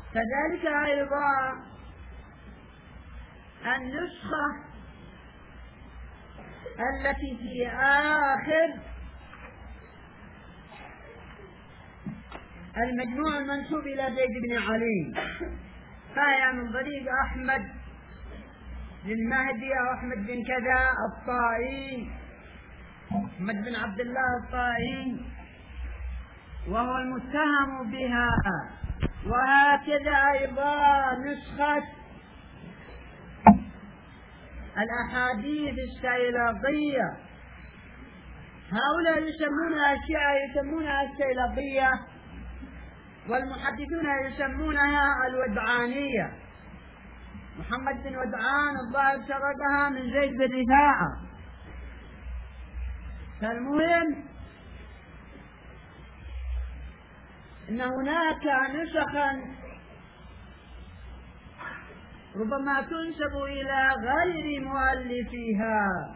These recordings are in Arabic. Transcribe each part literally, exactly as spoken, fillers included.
كذلك أيضا النسخة التي في آخر المجموع المنسوب إلى زيد بن علي، فهي من طريق أحمد بن مهدي أو أحمد بن كذا الطائي، أحمد بن عبد الله الطائي، وهو المتهم بها. وهكذا أيضا نسخة الأحاديث السيلقية، هؤلاء يسمونها الشيعة يسمونها السيلقية، والمحدثون يسمونها الودعانية. محمد بن ودعان الظاهر سرقها من زيد بن رفاعة. فالمهم أن هناك نسخا ربما تنسب إلى غير مؤلفيها،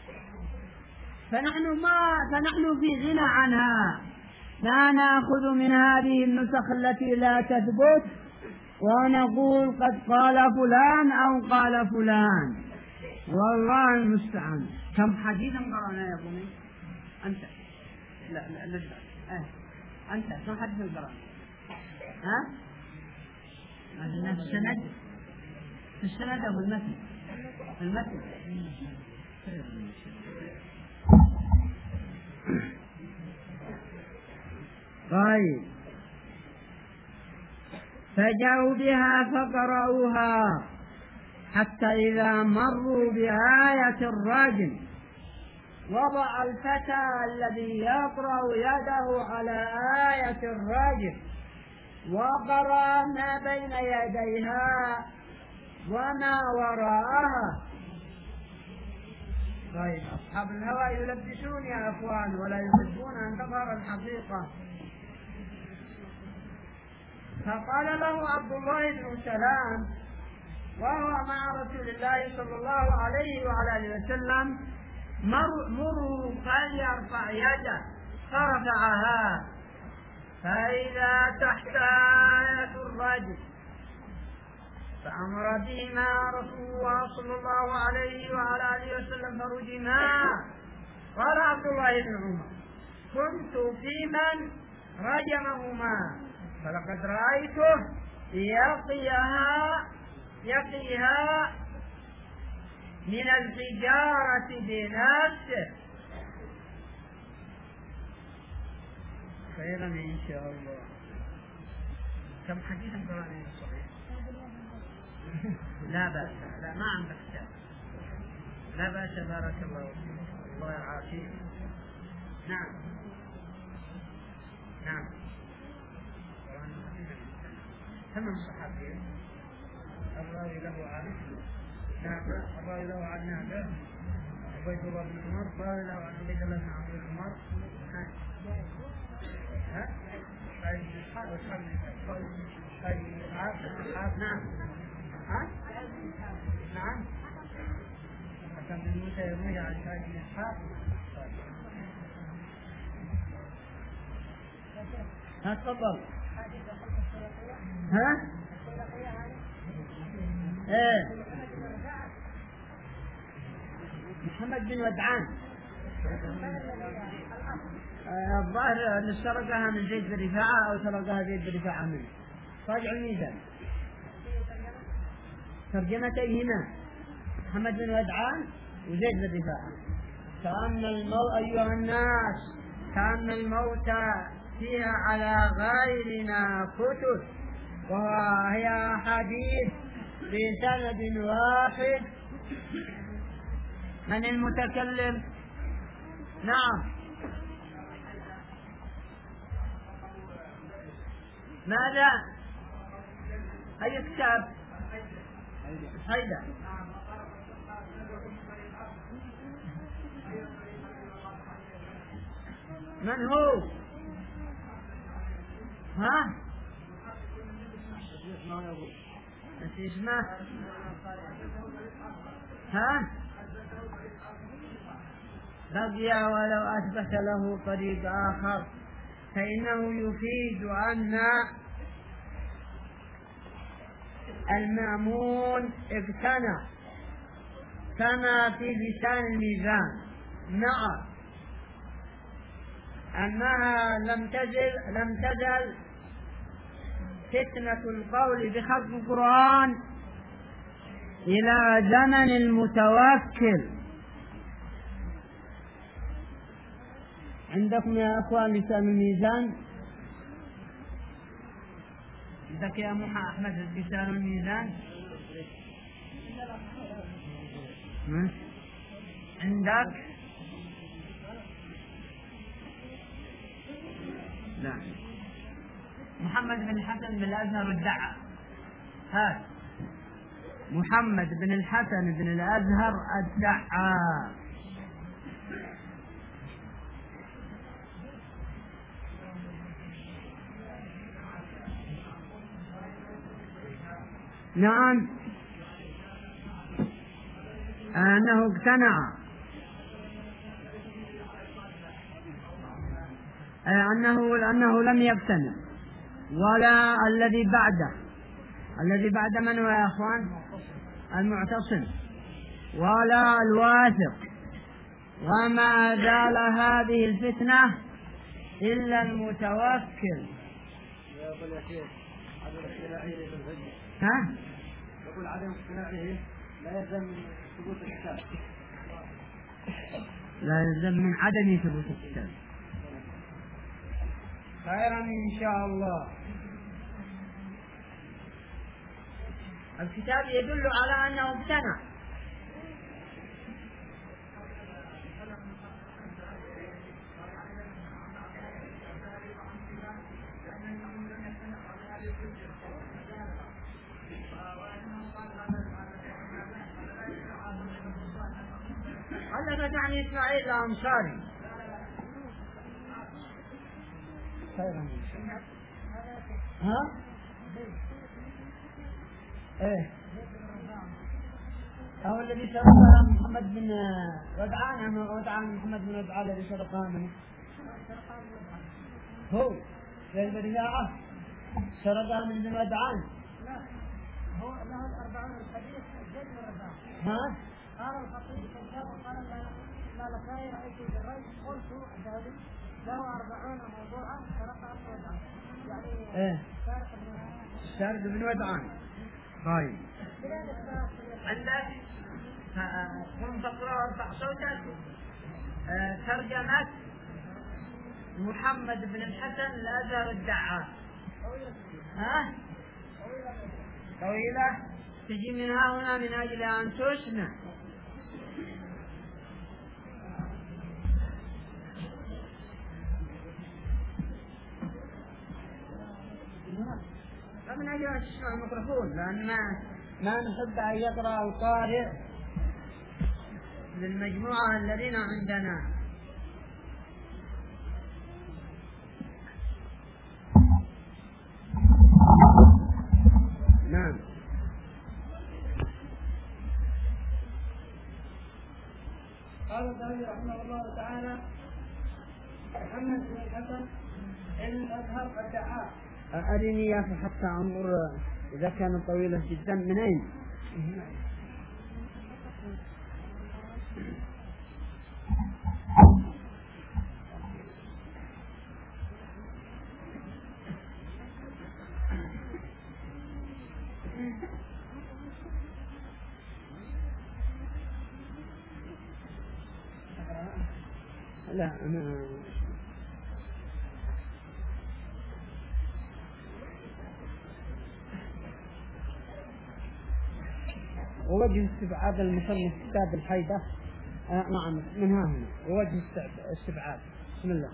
فنحن ما فنحن في غنى عنها، لا نأخذ من هذه النسخ التي لا تثبت ونقول قد قال فلان أو قال فلان، والله المستعان. كم حديثا قرأنا يا بني؟ أنت لا لا لا أه. أنت كم حديثا قرأنا؟ ها؟ في السند في السند أو المتن؟ المتن. طيب، فجاءوا بها فقرأوها حتى إذا مروا بآية الرجم وضع الفتى الذي يقرأ يده على آية الرجم وقرأ ما بين يديها وما وراءها. طيب، أصحاب الهوى يلبسون يا أخوان ولا يحبون أن تظهر الحقيقة. فقال له عبد الله بن سلام وهو مع رسول الله صلى الله عليه وعلى اله وسلم: مروا فليرفع يده، فرفعها فإذا تحت آية الرجم، فأمر بهما رسول الله صلى الله عليه وعلى اله وسلم فرجما. قال عبد الله بن عمر: كنت في من رجمهما، فلقد رأيته يقيها يقيها من الحجارة بنفسه. خيرا إن شاء الله. كم حديثا قرأنا صحيح؟ لا بأس، لا ما عندك شيء، لا بأس، بارك الله فيك، الله يعافيك. نعم نعم. ثمان صحابين، الراوي له عن نافع، الراوي له عن نافع، عبيد الله بن عمر، الراوي له عن عبيد الله بن عمرو بن عمر. ها؟ ها؟ أي إسحاق أي إسحاق نعم. ها؟ نعم. حسن بن موسى يروي عن شاهد بن إسحاق. ها تفضل. ها؟ ايه محمد بن ودعان الظاهر ان سرقها من زيد بن رفاعة او سرقها زيد بن رفاعة منه. راجعوا الميزان ترجمتيهما محمد بن ودعان وزيد بن رفاعة. كأن الموت أيها الناس كأن الموت فيها على غيرنا كتب، وهي أحاديث بسند واحد. من المتكلم؟ نعم. ماذا؟ أي كتاب؟ هيدا من هو؟ ها؟ ايش اسمه؟ ها؟ بقي ولو أثبت له طريق آخر، فإنه يفيد أن المأمون اقتنع كما في لسان الميزان. نعم أنها لم تزل لم تزل فتنة القول بخلق القرآن إلى زمن المتوكل. عندكم يا أخوان لسان الميزان؟ عندك يا محمد أحمد لسان الميزان؟ عندك؟ لا. محمد بن الحسن بن الأزهر ادعى. هذا محمد بن الحسن بن الأزهر ادعى. نعم أنه اقتنع أنه أنه لم يقتنع، ولا الذي بعده. الذي بعد من هو يا أخوان؟ المعتصم ولا الواثق. وما زال هذه الفتنة إلا المتوكل. ها؟ يقول عدم اقتناعه لا يلزم من ثبوت الكتاب. لا يلزم من عدم ثبوت الكتاب. خيرا إن شاء الله. الكتاب يدل على أنه اقتنع. علق يعني إسماعيل الأنصاري. ها؟ إيه؟ هو الذي سرق محمد بن ودعان ودعان محمد بن ودعان الذي سرقها منه. هو لأن الرياعة سرقها من بن ودعان. لا هو له الأربعون الحديث جد من الرباع. ها؟ قال الخطيب كذاب وقال لا لا لخير رأيت بالرجل قلت ذلك له أربعون موضوعا سرقها من ودعان. يعني إيه؟ سارق بن ودعان. طيب عندك كن تقرأ وارفع صوتك. ترجمة محمد بن الحسن الأزهر الدعاء. ها؟ طويلة تجي من ها هنا من أجل أن تسمع. فمن أجل أن تسمع الميكروفون، لأن ما ما نحب أن يقرأ القارئ للمجموعة الذين عندنا. نعم. قال الذهبي رحمه الله تعالى: محمد بن الحسن الأزهر الدعاء. أرني يا أخي حتى أنظر إذا كان طويلة جدا. من أين؟ لا أنا ووجه استبعاد المصنف كتاب الحيدة. آه نعم من ها هنا ووجه استبعاد. بسم الله.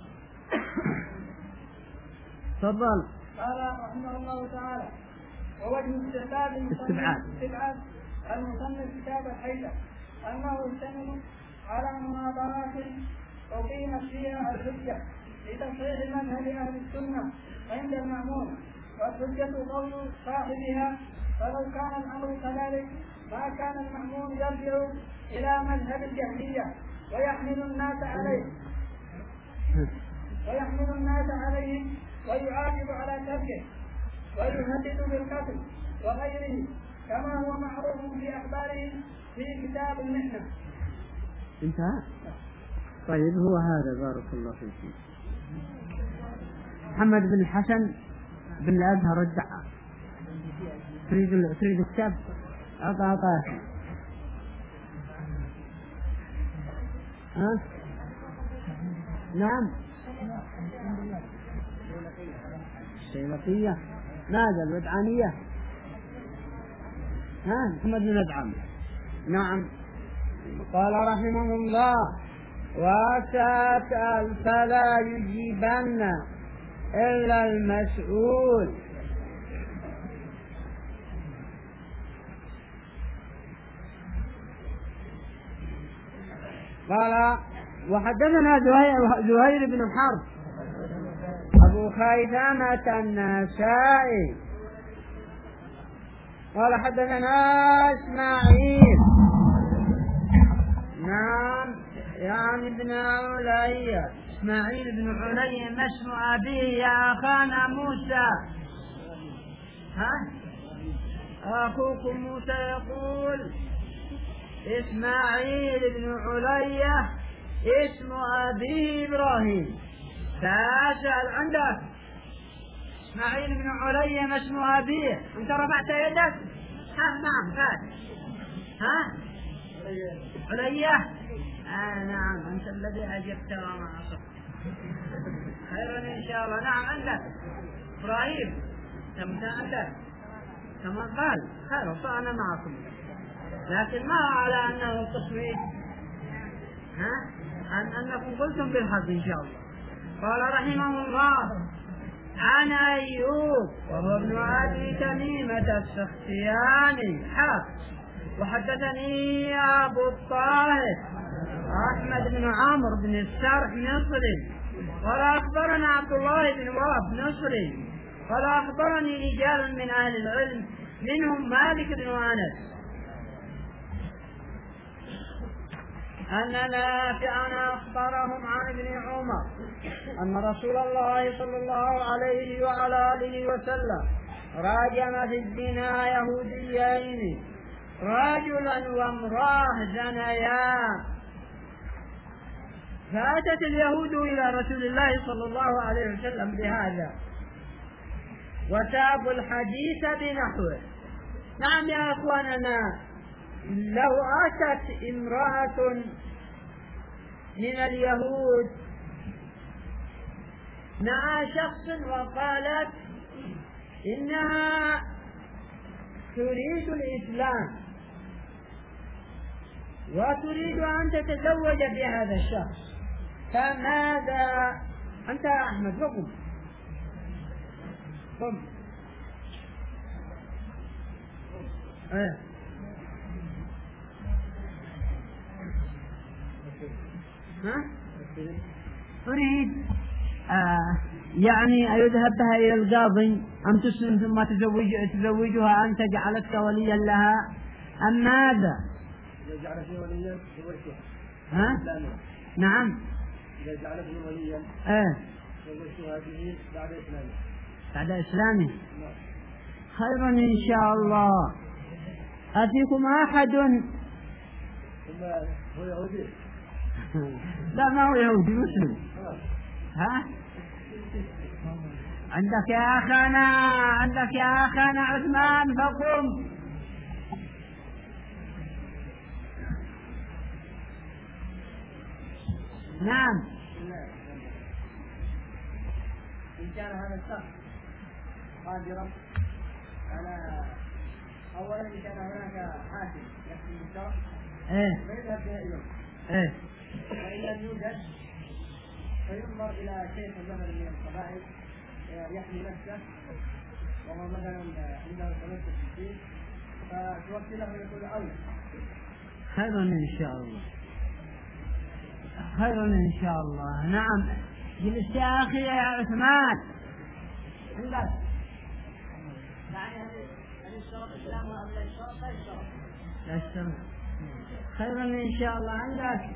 تفضل. قال رحمه الله تعالى: ووجه استبعاد استبعاد المصنف كتاب الحيدة أنه يشتمل على مناظرات أقيمت فيها الحجة لتصحيح مذهب أهل السنة عند المأمون، والحجة قول صاحبها، فلو كان الأمر كذلك ما كان المأمون يرجع إلى مذهب الجهمية ويحمل الناس عليه ويحمل الناس عليه ويعاقب على تركه ويهدد بالقتل وغيره كما هو معروف في أخبارهم في كتاب المحنة. انتهى. طيب هو هذا بارك الله فيكم. محمد بن الحسن بن الأزهر الدعاء. تريد تريد الكتاب؟ أعطى أعطاه. ها؟ نعم. الشيبقية. ماذا الودعانية؟ ها؟ محمد بن الأدعم. نعم. قال رحمه الله: وسأسأل فلا يجيبن إلا المسؤول. قال: وحدثنا زهير بن حرب أبو خيثمة النسائي قال: حدثنا إسماعيل نعم يعني ابن علي إسماعيل بن علي ما اسم أبيه يا أخانا موسى؟ ها؟ أخوكم موسى يقول إسماعيل بن علي اسم أبيه إبراهيم. فأسأل عندك إسماعيل بن علي ما اسم أبيه؟ أنت رفعت يدك؟ ها نعم فات. ها؟ عليا؟ آه نعم أنت الذي أجبت وما أصبت. خيرا إن شاء الله. نعم عندك إبراهيم كم عندك كما قال خير فأنا معكم، لكن ما على أنه تصويت، ها أن أنكم قلتم بالحق إن شاء الله. قال رحمه الله: عن أيوب وهو ابن أبي تميمة السختياني حافظ. وحدثني أبو الطاهر أحمد بن عمرو بن السرح مصري قال: أخبرنا عبد الله بن وهب مصري قال: أخبرني رجال من أهل العلم منهم مالك بن أنس أن نافعا أخبرهم عن ابن عمر أن رسول الله صلى الله عليه وعلى آله وسلم راجم في الزنا يهوديين رجلا وامراه زنيا، فأتت اليهود إلى رسول الله صلى الله عليه وسلم بهذا وتابوا الحديث بنحوه. نعم يا أخواننا، لو أتت امرأة من اليهود مع شخص وقالت إنها تريد الإسلام وتريد أن تتزوج بهذا الشخص، فماذا أنت يا أحمد؟ قم قم إيه ها؟ تريد آه يعني أيذهب بها إلى القاضي أم تسلم ثم تزوج تزوجها أنت جعلتك وليا لها أم ماذا؟ إذا جعلتني وليا زوجتها. ها؟ نعم. إذا جعلتني وليا إيه زوجتها به بعد إسلامه. بعد إسلامه. خيرا إن شاء الله. أفيكم أحد؟ هو يهودي. لا ما هو يهودي مسلم. ها؟ عندك يا أخانا عندك يا أخانا عثمان فقم. نعم. إن كان هذا الشخص قادرا على أولا إن كان هناك حاكم يحكم الشرع إيه فيذهب بها إليه. إيه وإن لم يوجد فينظر إلى شيخ مثلا من القبائل يحمي نفسه وهو مثلا عنده تمسك بالدين فتوكله ويقول أولى. خيرا إن شاء الله. خيرا إن شاء الله. نعم جلس يا أخي يا عثمان. عندك يعني هل الشرط الإسلام ولا الشرط؟ لا الشرط. لا الشرط. خيرا إن شاء الله. عندك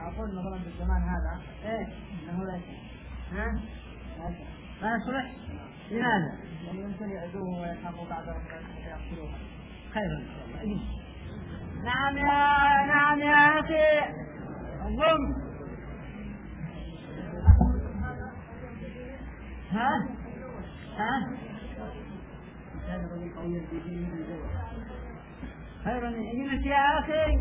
أقول مثلا في الزمان هذا إيه أنه لا ها لا يصلح. لماذا؟ يعني يمكن يعدوه ويخافوا بعد ويقتلوه. خير. نعم يا نعم يا أخي ضم. ها ها خير يجلس يا أخي.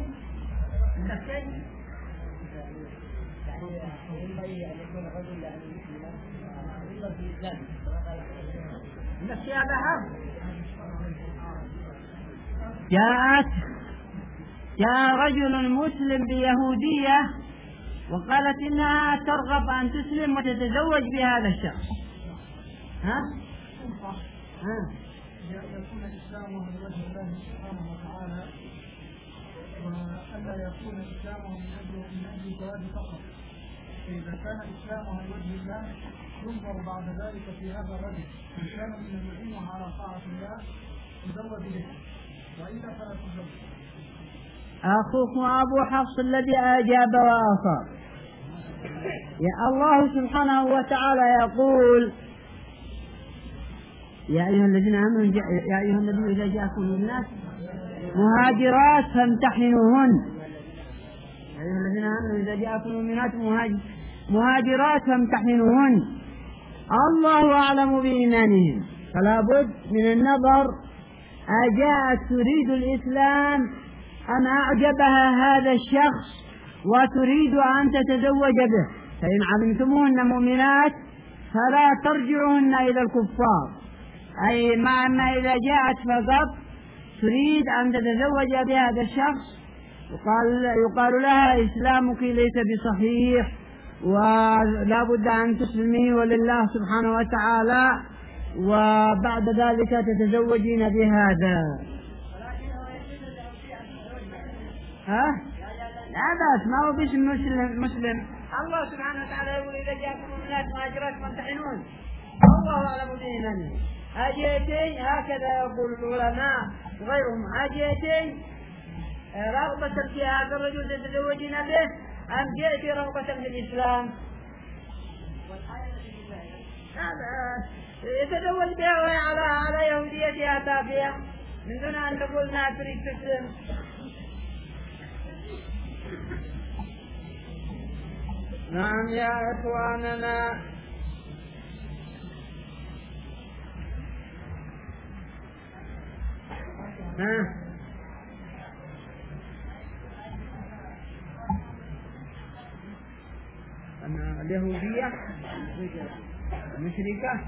جاءت جاء رجل مسلم بيهودية وقالت إنها ترغب أن تسلم وتتزوج بهذا الشخص. ها؟ ها؟ يكون إسلامه من وجه الله سبحانه وتعالى وألا يكون إسلامه من أجل من أجل الزواج فقط. فإذا كان إسلامه من وجه الله ينظر بعد ذلك في هذا الرجل إن كان من يعينه على طاعة الله يزوج به وإلا فلا تزوج. أخوكم أبو حفص الذي أجاب وأصاب. يا الله سبحانه وتعالى يقول يا أيها الذين آمنوا يا أيها النبي إذا جاءكم الناس مهاجرات فامتحنوهن. يا أيها الذين آمنوا إذا جاءكم المؤمنات مهاجرات فامتحنوهن الله أعلم بإيمانهم. فلا بد من النظر أجاءت تريد الإسلام أم أعجبها هذا الشخص وتريد أن تتزوج به. فإن علمتموهن مؤمنات فلا ترجعوهن إلى الكفار. أي مع أن إذا جاءت فقط تريد أن تتزوج بهذا الشخص يقال, يقال لها إسلامك ليس بصحيح ولا بد أن تسلمي ولله سبحانه وتعالى وبعد ذلك تتزوجين بهذا. ها؟ لا بأس ما هو باسم مسلم, مسلم. الله سبحانه وتعالى يقول إذا جاءكم المؤمنات مهاجرات فامتحنون الله أعلم بإيمانهم. أجيتي هكذا يقول العلماء وغيرهم أجيتي رغبة في هذا الرجل تتزوجين به أم جئتي رغبة في الإسلام؟ يتزوج بها وهي على على يهوديتها تافهة من دون أن تقول ما تريد تسلم. نعم يا إخواننا ها أن اليهودية مشركة.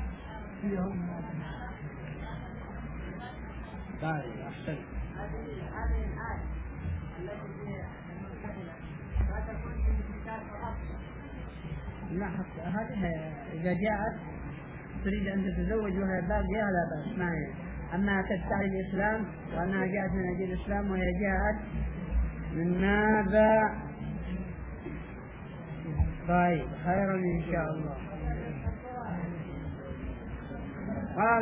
طيب أحسن. هذه الآية التي لا تكون في المشركات فقط. لا حتى هذه إذا جاءت تريد أن تتزوج وهي باقية لا بأس ما هي. أما تدعي الإسلام وأنها جاءت من أجل الإسلام وهي جاءت من ماذا؟ طيب خيرا إن شاء الله. قال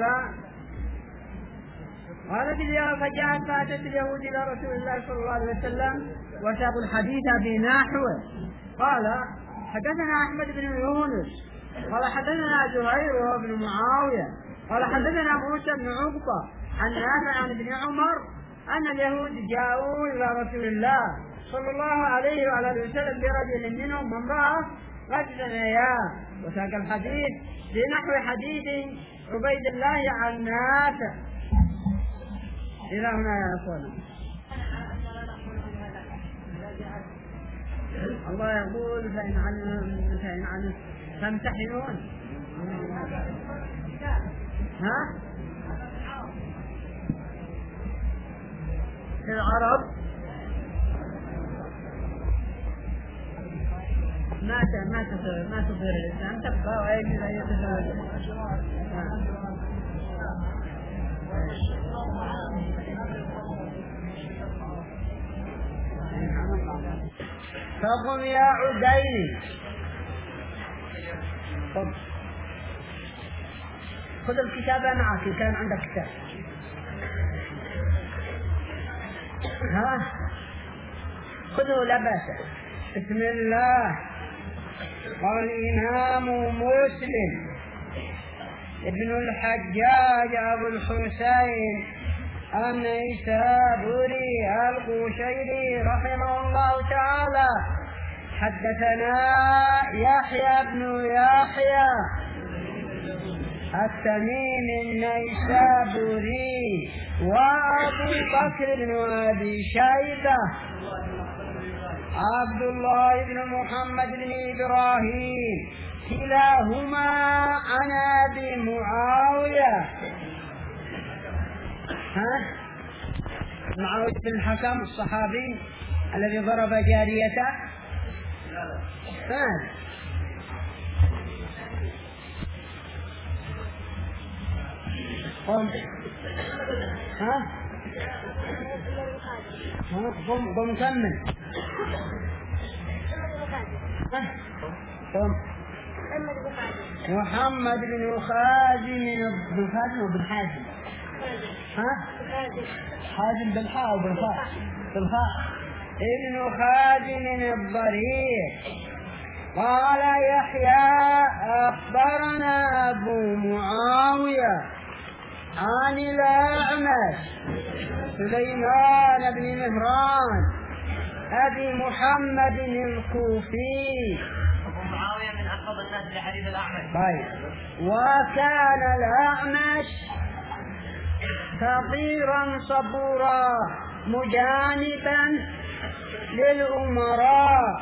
قال باليوم فجاءت فأتت اليهود إلى رسول الله صلى الله عليه وسلم وساقوا الحديث بنحوه. قال حدثنا أحمد بن يونس قال حدثنا زهير بن معاوية قال حدثنا موسى بن عقبة عن نافع عن ابن عمر أن اليهود جاءوا إلى رسول الله صلى الله عليه وعلى آله وسلم برجل منهم وامرأة قد زنيا وساق الحديث بنحو حديث عبيد الله عن نافع. إلى هنا يا أخوانا. الله يقول فإن علم فإن علم فامتحنون. ها؟ العرب ما ما تصير ما تصير الإنسان تبقى ويجب أن يتزوج. فقم يا عدي خذ خذ الكتاب معك كان عندك كتاب. ها خذه لا بأس بسم الله. قال الإمام مسلم ابن الحجاج أبو الحسين النيسابوري القشيري رحمه الله تعالى حدثنا يحيى بن يحيى التميمي النيسابوري وأبو بكر بن أبي شيبة عبد الله بن محمد بن إبراهيم كلاهما عن أبي معاوية ها معاوية بن الحكم الصحابي الذي ضرب جاريته ها قم ها قم قم كمل قم محمد بن خازم بن خازم وبن حازم ها حازم بالحاء وبالخاء بالخاء ابن خازم الضرير قال يحيى أخبرنا أبو معاوية عن الأعمش سليمان بن مهران أبي محمد الكوفي. أبو معاوية من أحفظ الناس لحديث الأعمش. طيب. وكان الأعمش فقيرا صبورا مجانبا للأمراء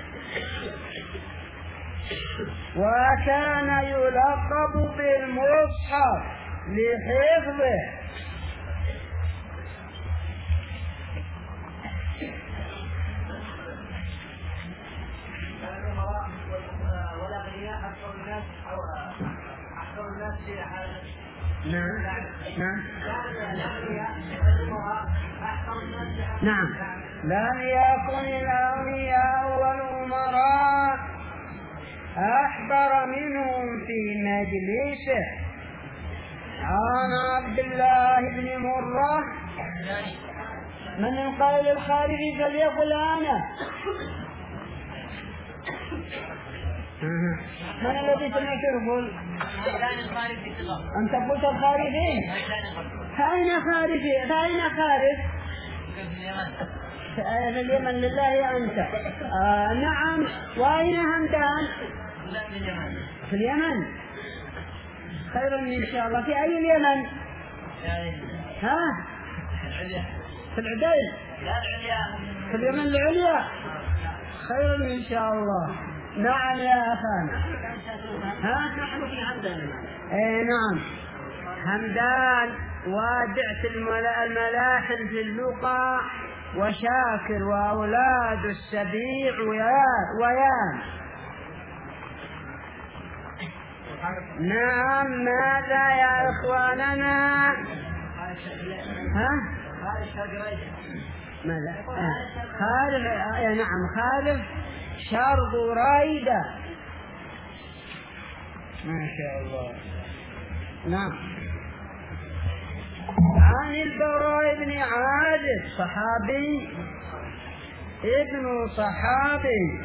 وكان يلقب بالمصحف لحفظه. نعم نعم نعم لم يكن الأغنياء والأمراء أحبر منهم في مجلسه. عن عبد الله بن مرة من القائل الخارجي فليقل أنا. من الذي سمعت يقول؟ أنت قلت الخارجي؟ فأين خارجي؟ فأين خارج؟ في اليمن لله أنت. آه نعم. وأين همدان؟ في اليمن. خير إن شاء الله. في أي اليمن؟ ها؟ في العديل. في اليمن العليا. خير إن شاء الله. نعم يا أخانا. ها؟ نحن في همدان. إيه نعم. همدان وادعت الملاحن في اللقاء وشاكر وأولاد السبيع ويان. نعم. ماذا يا إخواننا؟ ها؟ ماذا؟ خالف. نعم خالف شرط رايدة. ما شاء الله. نعم. عن البراء بن عازب صحابي ابن صحابي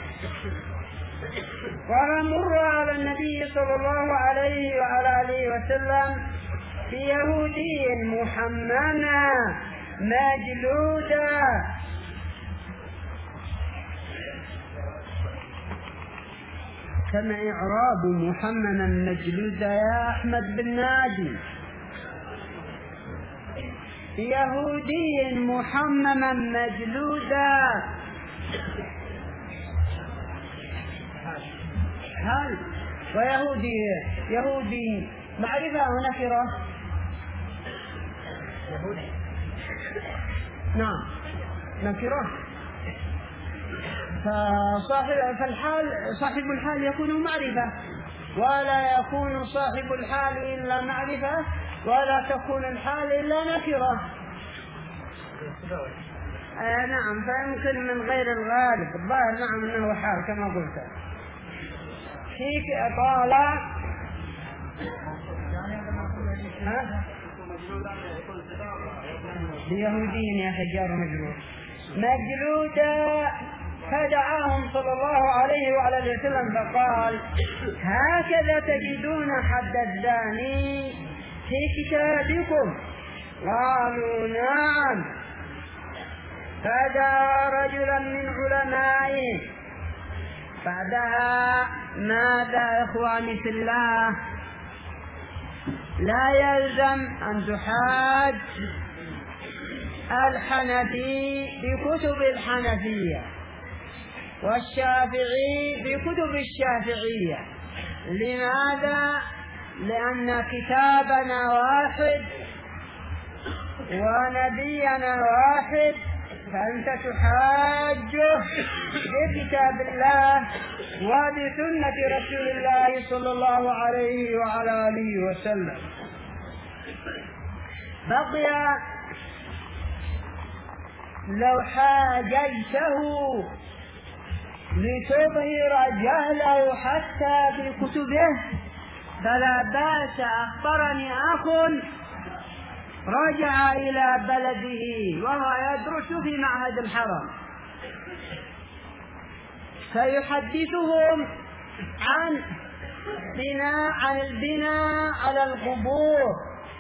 قال مر على النبي صلى الله عليه وعلى آله وسلم في يهودي محمما مجلودا. كما إعراب محمما مجلودا يا أحمد بن نادي؟ يهودي محمما مجلودا. هل ويهودي يهودي معرفة ونكرة؟ يهودي نعم نكرة. فصاحب فالحال صاحب الحال يكون معرفة ولا يكون صاحب الحال إلا معرفة ولا تكون الحال إلا نكرة. آه نعم. فيمكن من غير الغالب الظاهر نعم أنه حال كما قلت. فيك قال ها بيهودين يا حجار مجلود مجلودا فدعاهم صلى الله عليه وعلى وسلم فقال: هكذا تجدون حد الزاني في كتابكم؟ قالوا: نعم. فدعا رجلا من علمائه. بعدها ماذا إخواني في الله؟ لا يلزم أن تحاج الحنفي بكتب الحنفية والشافعي بكتب الشافعية. لماذا؟ لأن كتابنا واحد ونبينا واحد، فأنت تحاجه بكتاب الله وبسنة رسول الله صلى الله عليه وعلى آله وسلم. بقي لو حاججته لتظهر جهله حتى بكتبه فلا بأس. أخبرني أخ رجع إلى بلده وهو يدرس في معهد الحرم، فيحدثهم عن بناء عن البناء على القبور،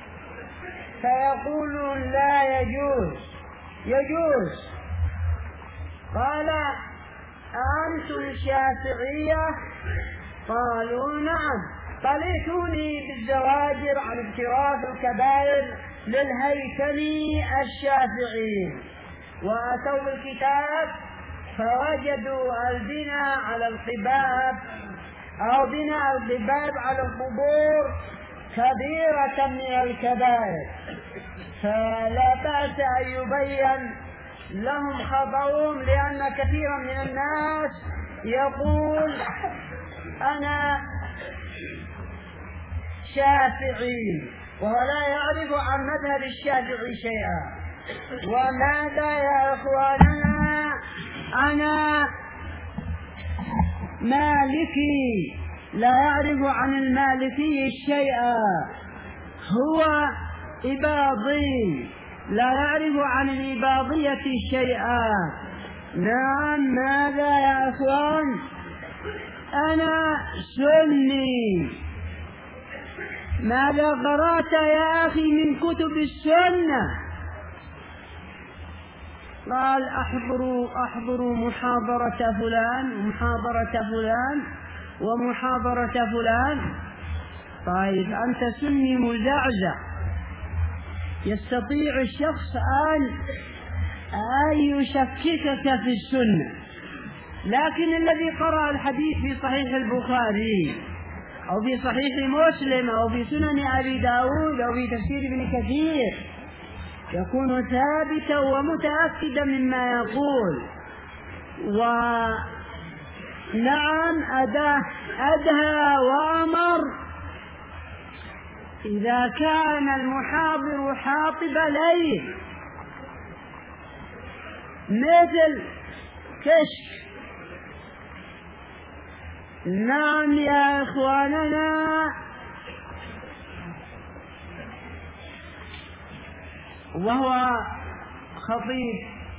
فيقولون: لا يجوز. يجوز. قال: أنتم الشافعية؟ قالوا: نعم. قال: ائتوني بالزواجر عن اقتراف الكبائر للهيثمي الشافعي. وأتوا بالكتاب فوجدوا البناء على القباب أو بناء القباب على القبور كبيرة من الكبائر، فلا بأس أن يبين لهم خطأهم، لأن كثيرا من الناس يقول: أنا شافعي، وهو لا يعرف عن مذهب الشافعي شيئا. وماذا يا أخواننا؟ أنا مالكي، لا يعرف عن المالكي شيئا. هو إباضي، لا يعرف عن الإباضية شيئا. نعم. ماذا يا أخوان؟ أنا سني. ماذا قرأت يا أخي من كتب السنة؟ قال: أحضروا أحضروا محاضرة فلان ومحاضرة فلان ومحاضرة فلان. طيب أنت سني مزعزع، يستطيع الشخص أن أن يشككك في السنة، لكن الذي قرأ الحديث في صحيح البخاري أو في صحيح مسلم أو في سنن أبي داود أو في تفسير ابن كثير يكون ثابتا ومتأكدا مما يقول. ونعم أداه أدهى وأمر إذا كان المحاضر حاطب ليل مثل كشك. نعم يا إخواننا. وهو خطيب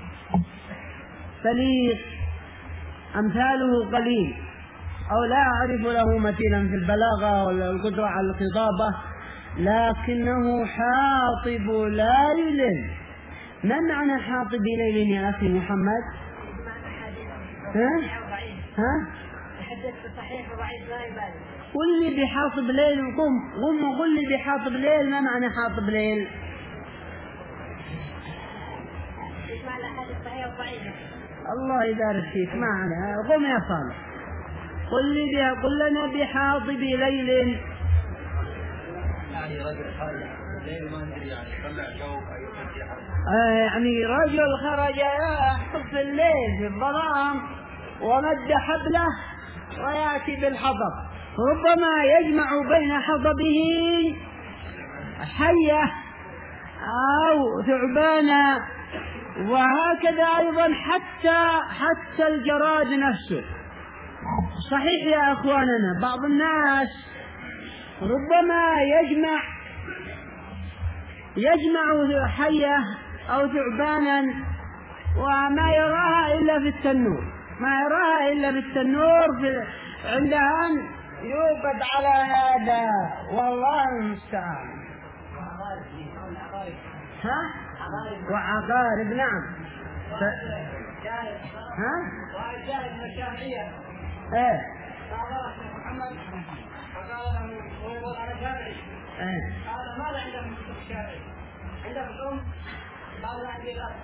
بليغ أمثاله قليل، أو لا أعرف له مثيلا في البلاغة ولا القدرة على الخطابة، لكنه حاطب ليل. ما معنى حاطب ليل يا أخي محمد؟ ها؟ ها؟ قل لي بحاطب ليل. قم قم وقل لي بحاطب ليل. ما معنى حاطب ليل؟ الله يبارك فيك. ما معنى؟ قم يا صالح قل لي بها. قل لنا بحاطب ليل. يعني رجل خرج الليل ما ندري، يعني طلع جو آه يعني رجل خرج يحطب في الليل في الظلام ومد حبله ويأتي بالحطب، ربما يجمع بين حطبه حية أو ثعبانة، وهكذا أيضا حتى حتى الجراد نفسه. صحيح يا أخواننا، بعض الناس ربما يجمع يجمع حية أو ثعبانا وما يراها إلا في التنور، ما يراها إلا بالتنور في عندها أن يوقد على هذا، والله المستعان. ها؟ وعقارب. نعم. ف... ها؟ وجاهد من الشافعية. ايه. قال محمد فقال له ويقول أنا شافعي. ايه. قال ماذا عندك من كتب الشافعي؟ عندك الأم؟ قال عندي الأب.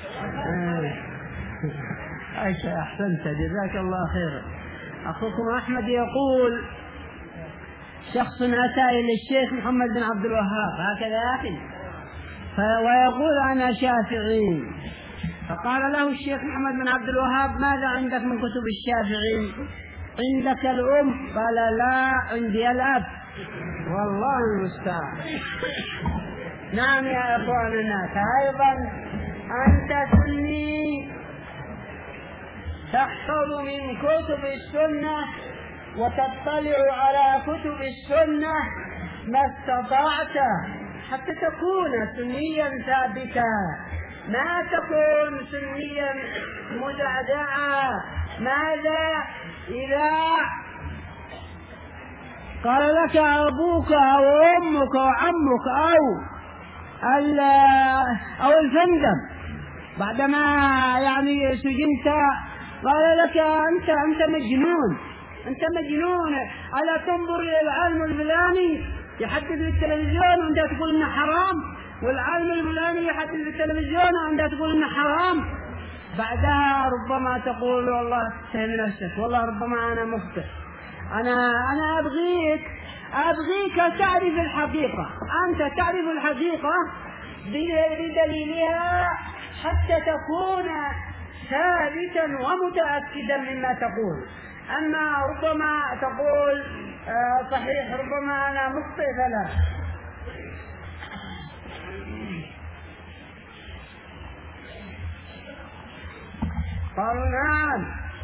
عائشة أحسنت، جزاك الله خيرا. أخوكم أحمد يقول شخص أتى إلى الشيخ محمد بن عبد الوهاب هكذا يا أخي ويقول أنا شافعي، فقال له الشيخ محمد بن عبد الوهاب ماذا عندك من كتب الشافعي؟ عندك الأم؟ قال لا عندي الأب. والله المستعان. نعم يا أخواننا. أيضا أنت سني تحفظ من كتب السنة وتطلع على كتب السنة ما استطعت حتى تكون سنيا ثابتا، ما تكون سنيا مدعدعا. ماذا إذا قال لك أبوك أو أمك أو عمك أو أو الفندم بعدما يعني سجنت قال لك أنت أنت مجنون، أنت مجنون، ألا تنظر إلى العالم الفلاني يحدث في التلفزيون وأنت تقول إنه حرام، والعالم الفلاني يحدث في التلفزيون وأنت تقول إنه حرام. بعدها ربما تقول والله اتهم نفسك، والله ربما أنا مخطئ، أنا أنا أبغيك أبغيك تعرف الحقيقة، أنت تعرف الحقيقة بدليلها حتى تكون ثابتا ومتأكدا مما تقول. أما ربما تقول آه صحيح ربما أنا مخطئ فلا. قالوا نعم.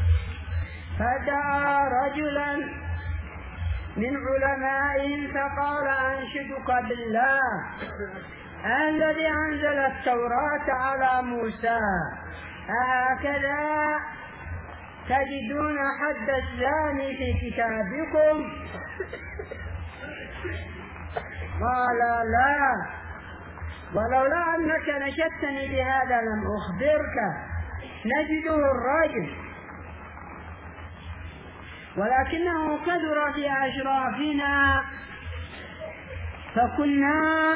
فدعا رجلا من علمائهم فقال أنشدك بالله الذي أنزل التوراة على موسى هكذا تجدون حد الزاني في كتابكم؟ قال لا، ولولا أنك نشدتني بهذا لم أخبرك. نجده الرجل ولكنه كثر في أشرافنا فكنا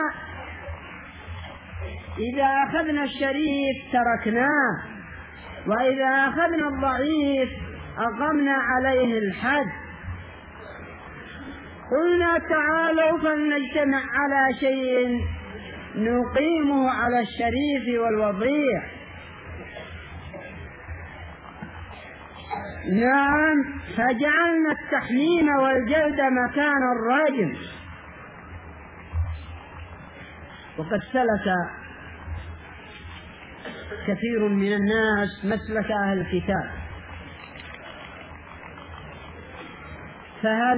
إذا أخذنا الشريف تركناه، وإذا أخذنا الضعيف أقمنا عليه الحد. قلنا تعالوا فلنجتمع على شيء نقيمه على الشريف والوضيع. نعم. فجعلنا التحميم والجلد مكان الرجم. وقد سلك كثير من الناس مسلك أهل الكتاب، فهل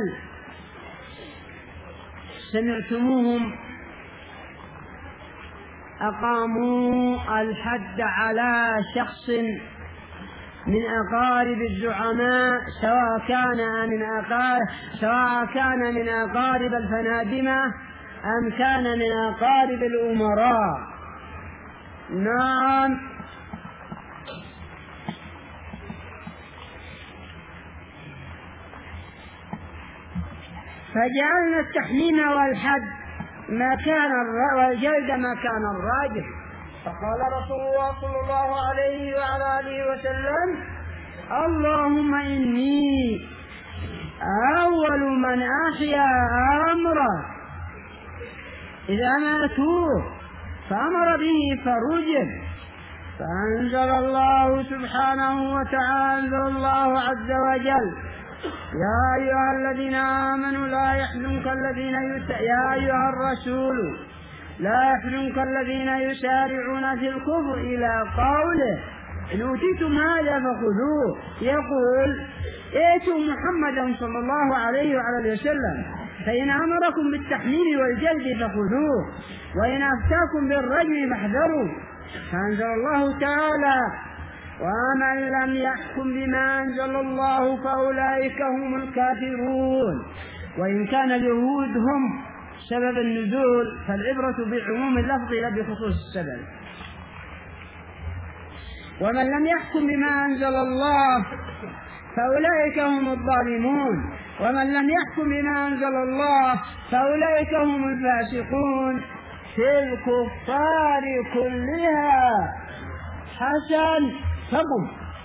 سمعتموهم أقاموا الحد على شخص من أقارب الزعماء سواء كان من أقارب سواء كان من أقارب الفنادمة أم كان من أقارب الأمراء؟ نعم. فجعلنا التحميم والحد مكان والجلد مكان الراجح. فقال رسول الله صلى الله عليه وعلى آله وسلم اللهم إني أول من أحيا أمره إذا ماتوه فأمر به فرجم. فأنزل الله سبحانه وتعالى أنزل الله عز وجل يا أيها الذين آمنوا لا يحزنك الذين يس... يا أيها الرسول لا يحزنك الذين يسارعون في الكفر إلى قوله إن أوتيتم هذا فخذوه. يقول ائتوا محمدا صلى الله عليه وعلى وسلم فإن أمركم بالتحميل والجلد فخذوه وإن أفتاكم بالرجم فاحذروا. فأنزل الله تعالى ومن لم يحكم بما أنزل الله فأولئك هم الكافرون. وإن كان اليهود هم سبب النزول فالعبرة بعموم اللفظ لا بخصوص السبب. ومن لم يحكم بما أنزل الله فأولئك هم الظالمون. ومن لم يحكم بما أنزل الله فأولئك هم الفاسقون. في الكفار كلها حسن فقم.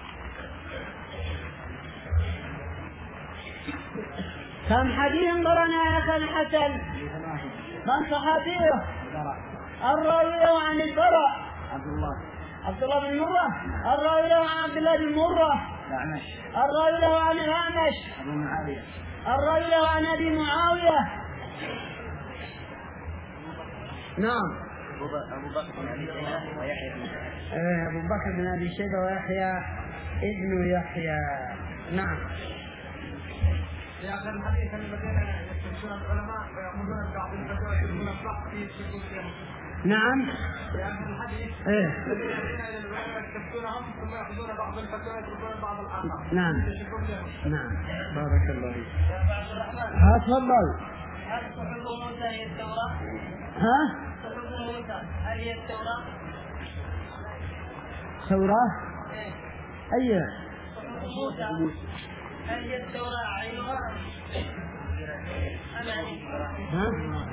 كم حديث قرنا يا أخي الحسن؟ من صحابيه؟ الراوي له عن البراء عبد الله عبد الله بن مرة. الراوي له عن عبد الله بن مرة. الأعمش. الراوي له عن الأعمش. أبو معاوية. الراوي له عن أبي معاوية. نعم. أبو بكر بن أبي شيبة ويحيى بن إيه أبو بكر بن أبي شيبة ويحيى ابن يحيى. نعم. في آخر الحديث الذين يستشهدون العلماء ويأخذون بعض الفتوى يكون الصح في سكوت. نعم. في آخر الحديث إيه. الذين العلماء يستشهدونهم ثم يأخذون بعض الفتوى يتركون بعض الآخر. نعم. نعم. بارك الله فيك. ها تفضل. هل صحف موسى هي التوراة؟ ها؟ صحف موسى هل هي التوراة؟ توراة؟ أي؟ صحف موسى هل هي التوراة عينها؟ ها؟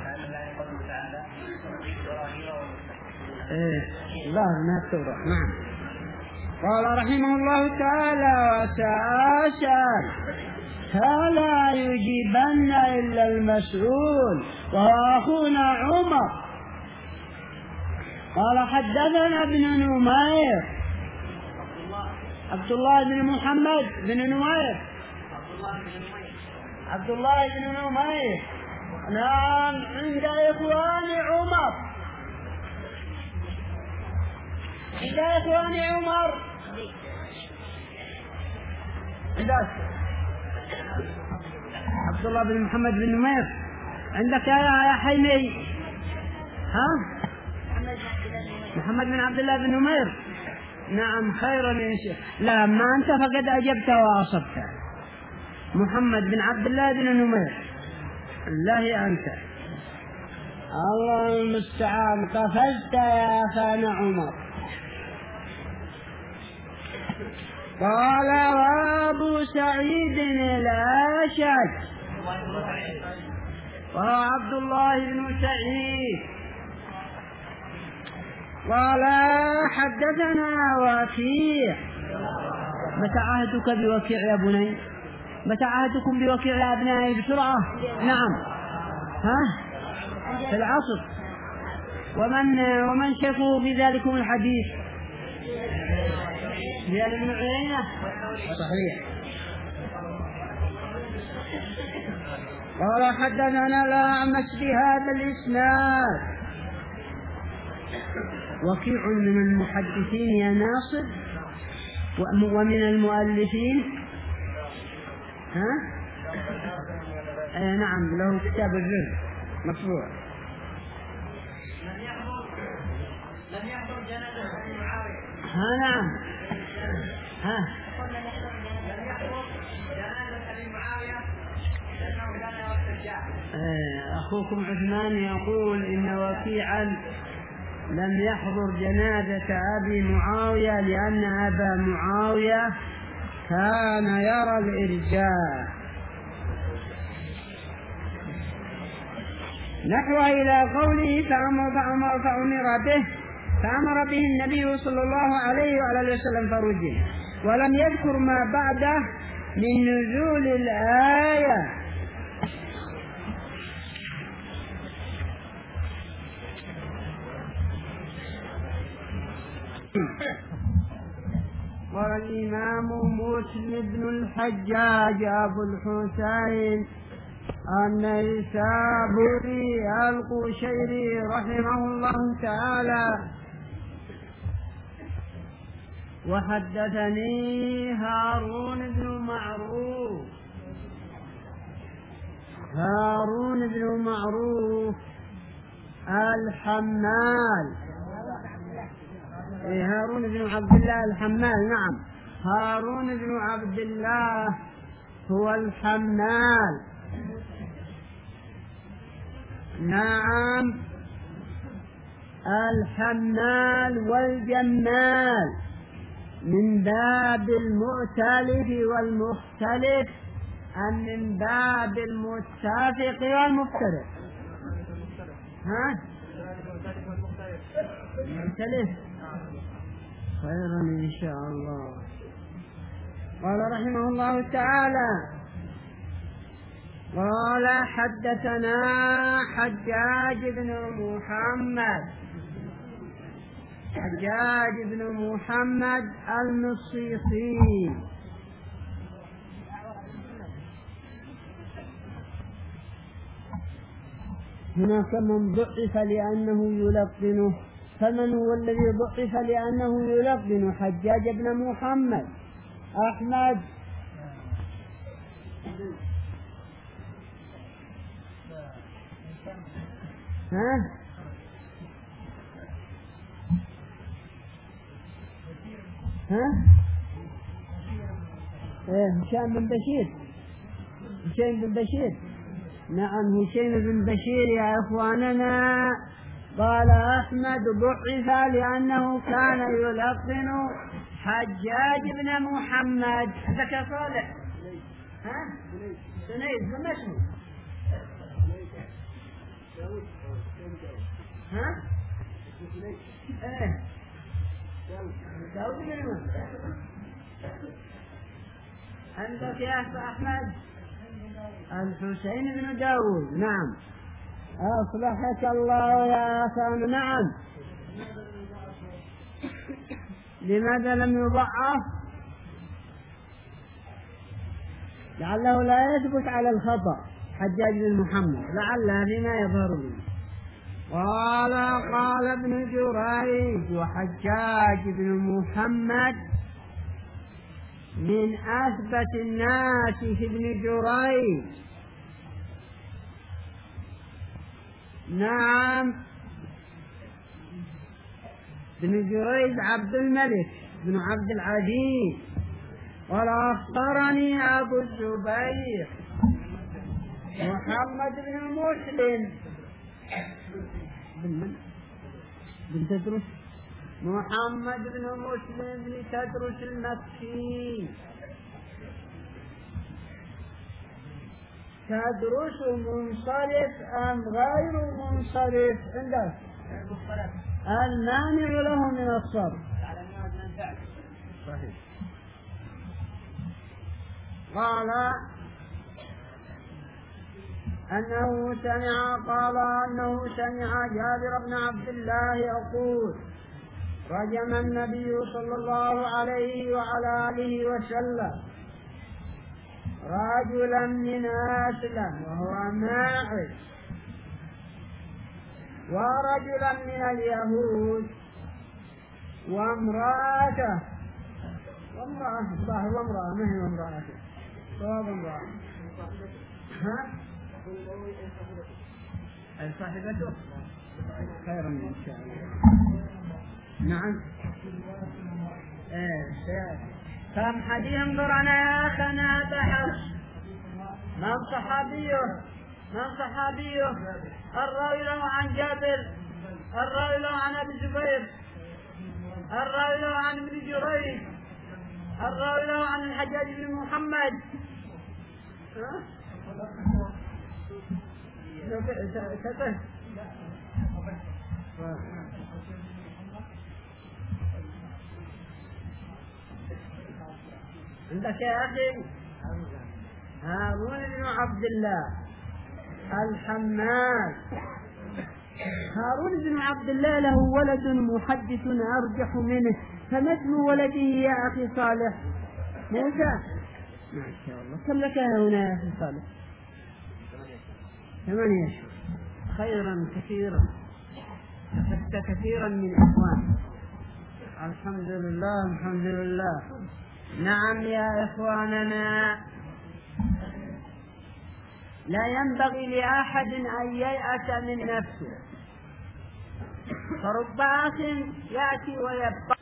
إيه ظاهر ما التوراة. نعم. قال رحمه الله تعالى وتعاشى فلا يجيبن إلا المسؤول وهو أخونا عمر. قال حدثنا ابن نمير عبد الله بن محمد بن نمير عبد الله بن نمير. نعم عند إخوان عمر عند إخوان عمر عندك عبد الله بن محمد بن نمير. عندك يا حيمي؟ ها؟ محمد بن عبد الله بن نمير. نعم خيرا يا شيخ. لا ما أنت فقد أجبت وأصبت. محمد بن عبد الله بن نمير. الله أنت. الله المستعان. قفزت يا أخانا عمر. قال وأبو سعيد الأشج وهو عبد الله بن سعيد قال حدثنا وكيع. متى عهدك بوكيع يا بني؟ متى عهدكم بوكيع يا أبنائي؟ بسرعة. نعم. ها؟ في العصر. ومن ومن شافوا في ذلكم الحديث؟ زياد بن عيينة. صحيح. قال حدثنا الأعمش بهذا الإسناد. وكيع من المحدثين يا ناصر ومن المؤلفين. ها؟ آه نعم له كتاب الرزق مطبوع. لم يحضر جنازة أبي معاوية. ها نعم. ها لم يحضر جنازة أبي معاوية لأنه كان وقت الجاهل. آه أخوكم عثمان يقول إن وكيعا لم يحضر جنازة أبي معاوية لأن أبا معاوية كان يرى الإرجاء. نحو إلى قوله فأمر فأمر فأمر به فأمر به النبي صلى الله عليه وعلى وسلم فرجم. ولم يذكر ما بعده من نزول الآية. قال الإمام مسلم بن الحجاج أبو الحسين النيسابوري القشيري رحمه الله تعالى وحدثني هارون بن معروف هارون بن معروف الحمال هارون بن عبد الله الحمال. نعم، هارون بن عبد الله هو الحمال. نعم، الحمال والجمال من باب المؤتلف والمختلف أم من باب المتفق والمفترق؟ ها؟ المختلف خيرا إن شاء الله. قال رحمه الله تعالى: قال حدثنا حجاج بن محمد حجاج بن محمد المصيصي. هناك من ضعف لأنه يلقنه، فمن هو الذي ضعف لأنه يلقن؟ حجاج بن محمد. أحمد ها؟ ها؟ إيه هشام بن بشير. هشام بن بشير. نعم، هشام بن بشير يا إخواننا. قال أحمد: ضعف لأنه كان يلقن حجاج بن محمد. عندك يا صالح؟ ها؟ سنيد بن مشهور. ها؟ ايه داود بن من؟ عندك يا أحمد؟ الحسين بن داود. نعم، أصلحك الله يا أخي. نعم، لماذا لم يضعف؟ لعله لا يثبت على الخطأ حجاج بن محمد، لعله فيما يظهر منه. قال قال ابن جريج: وحجاج بن محمد من أثبت الناس في ابن جريج. نعم، ابن جريج عبد الملك بن عبد العزيز. قال: أخبرني أبو الزبير محمد بن مسلم بن تدرس محمد بن مسلم بن تدرس المكي. تدرس منصرف أم غير منصرف؟ عندك المانع له من الصرف. صحيح. قال أنه سمع قال أنه سمع جابر بن عبد الله يقول: رجم النبي صلى الله عليه وعلى آله وسلم رجلا من أسلم وهو ماعز، ورجلا من اليهود، وامرأته. وامرأة صح، وامرأة ما هي وامرأته؟ صواب امرأة. ها؟ صاحبته خيرا إن شاء الله. نعم. ايه كم حديث انظرنا يا أخنا بحث. من صحابيه؟ من صحابيه؟ الراوي له عن جابر، الراوي له عن أبي زبير، الراوي له عن ابن جريج، الراوي له عن الحجاج بن محمد. ها؟ سبه عندك يا أخي هارون بن عبد الله الحمال. هارون بن عبد الله له ولد محدث أرجح منه، فما اسم ولده يا أخي صالح؟ موسى. ما شاء الله. كم لك هنا يا أخي صالح؟ ثمانية أشهر. خيرا كثيرا، أخذت كثيرا من إخوان. الحمد لله الحمد لله. نعم يا إخواننا، لا ينبغي لأحد أن ييأس من نفسه، فرب أخ يأتي ويبقى.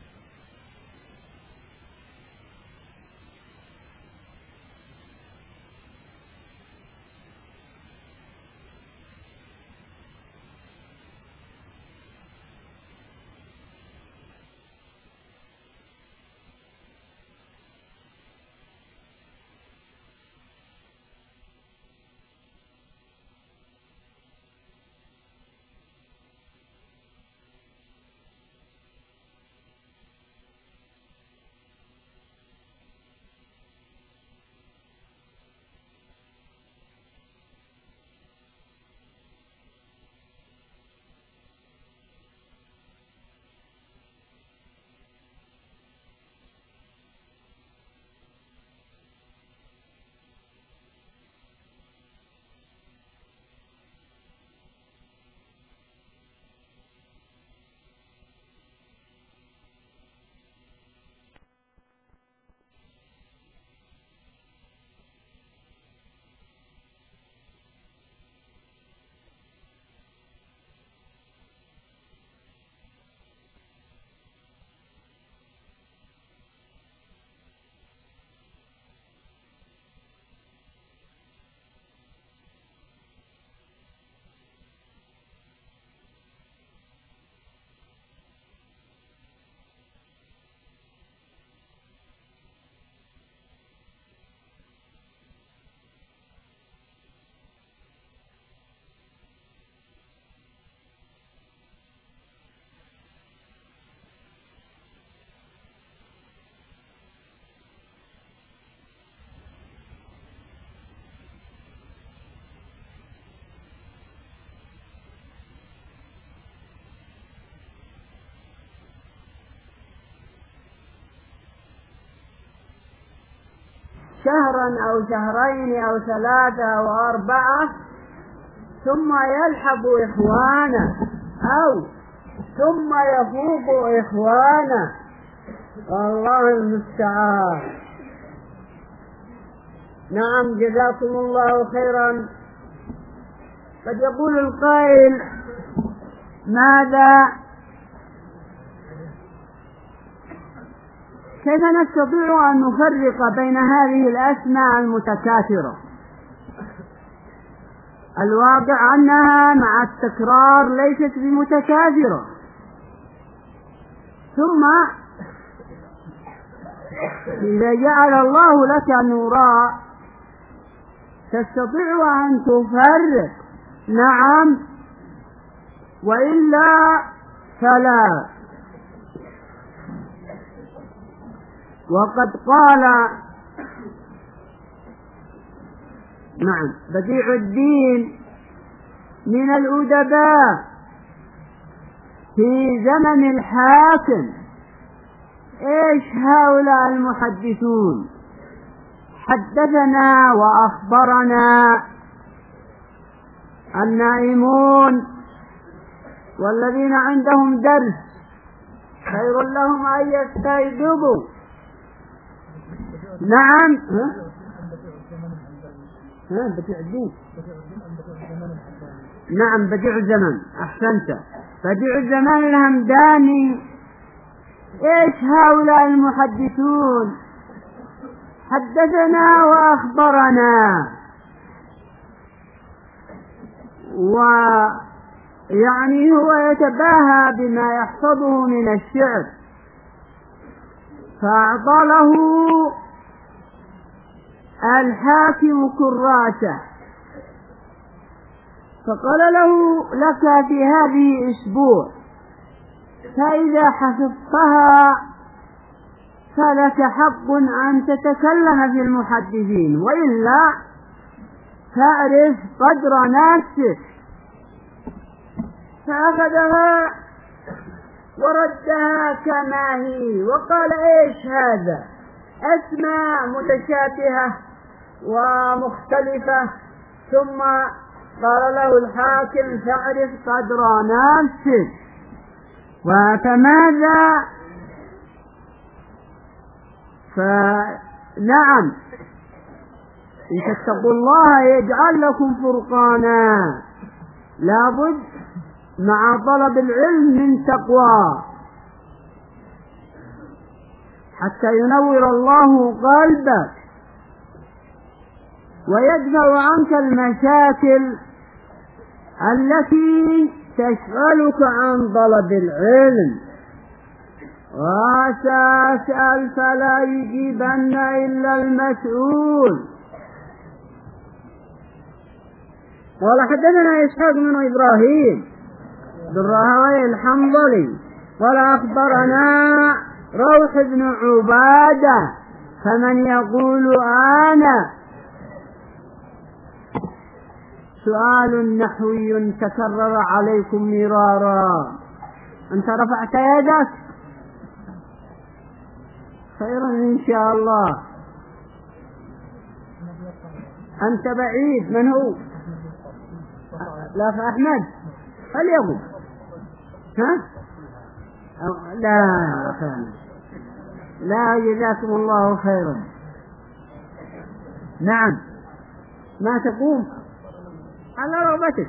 شهرا أو شهرين أو ثلاثة أو أربعة ثم يلحق إخوانه أو ثم يفوق إخوانه، والله المستعان. نعم، جزاكم الله خيرا. قد يقول القائل: ماذا كيف نستطيع أن نفرق بين هذه الأسماء المتكاثرة؟ الواقع أنها مع التكرار ليست بمتكاثرة. ثم إذا جعل الله لك نورا تستطيع أن تفرق، نعم، وإلا فلا. وقد قال نعم بديع الدين من الأدباء في زمن الحاكم: ايش هؤلاء المحدثون؟ حدثنا وأخبرنا النائمون والذين عندهم درس خير لهم أن يستيقظوا. نعم، ها ها بديع الدين، نعم بديع الزمان، أحسنت، بديع الزمان الهمداني. ايش هؤلاء المحدثون؟ حدثنا وأخبرنا، ويعني هو يتباهى بما يحفظه من الشعر، فأعطى له الحاكم كراسة فقال له: لك في هذه أسبوع، فإذا حفظتها فلك حق أن تتكلم في المحدثين، وإلا فاعرف قدر نفسك. فأخذها وردها كما هي وقال: ايش هذا؟ أسماء متشابهة ومختلفة. ثم قال له الحاكم: فاعرف قدر نفسك. وفماذا؟ فنعم، إن تتقوا الله يجعل لكم فرقانا. لابد مع طلب العلم من تقوى حتى ينور الله قلبك ويدفع عنك المشاكل التي تشغلك عن طلب العلم. وسأسأل فلا يجيبن إلا المسؤول. قال حدثنا إسحاق بن إبراهيم بن راهويه الحنظلي قال أخبرنا روح بن عبادة فمن يقول أنا. سؤال نحوي تكرر عليكم مرارا. أنت رفعت يدك؟ خيرا إن شاء الله. أنت بعيد. من هو؟ لا أحمد هل يقول ها؟ لا خيرا. لا جزاكم الله خيرا. نعم ما تقوم على رغبتك.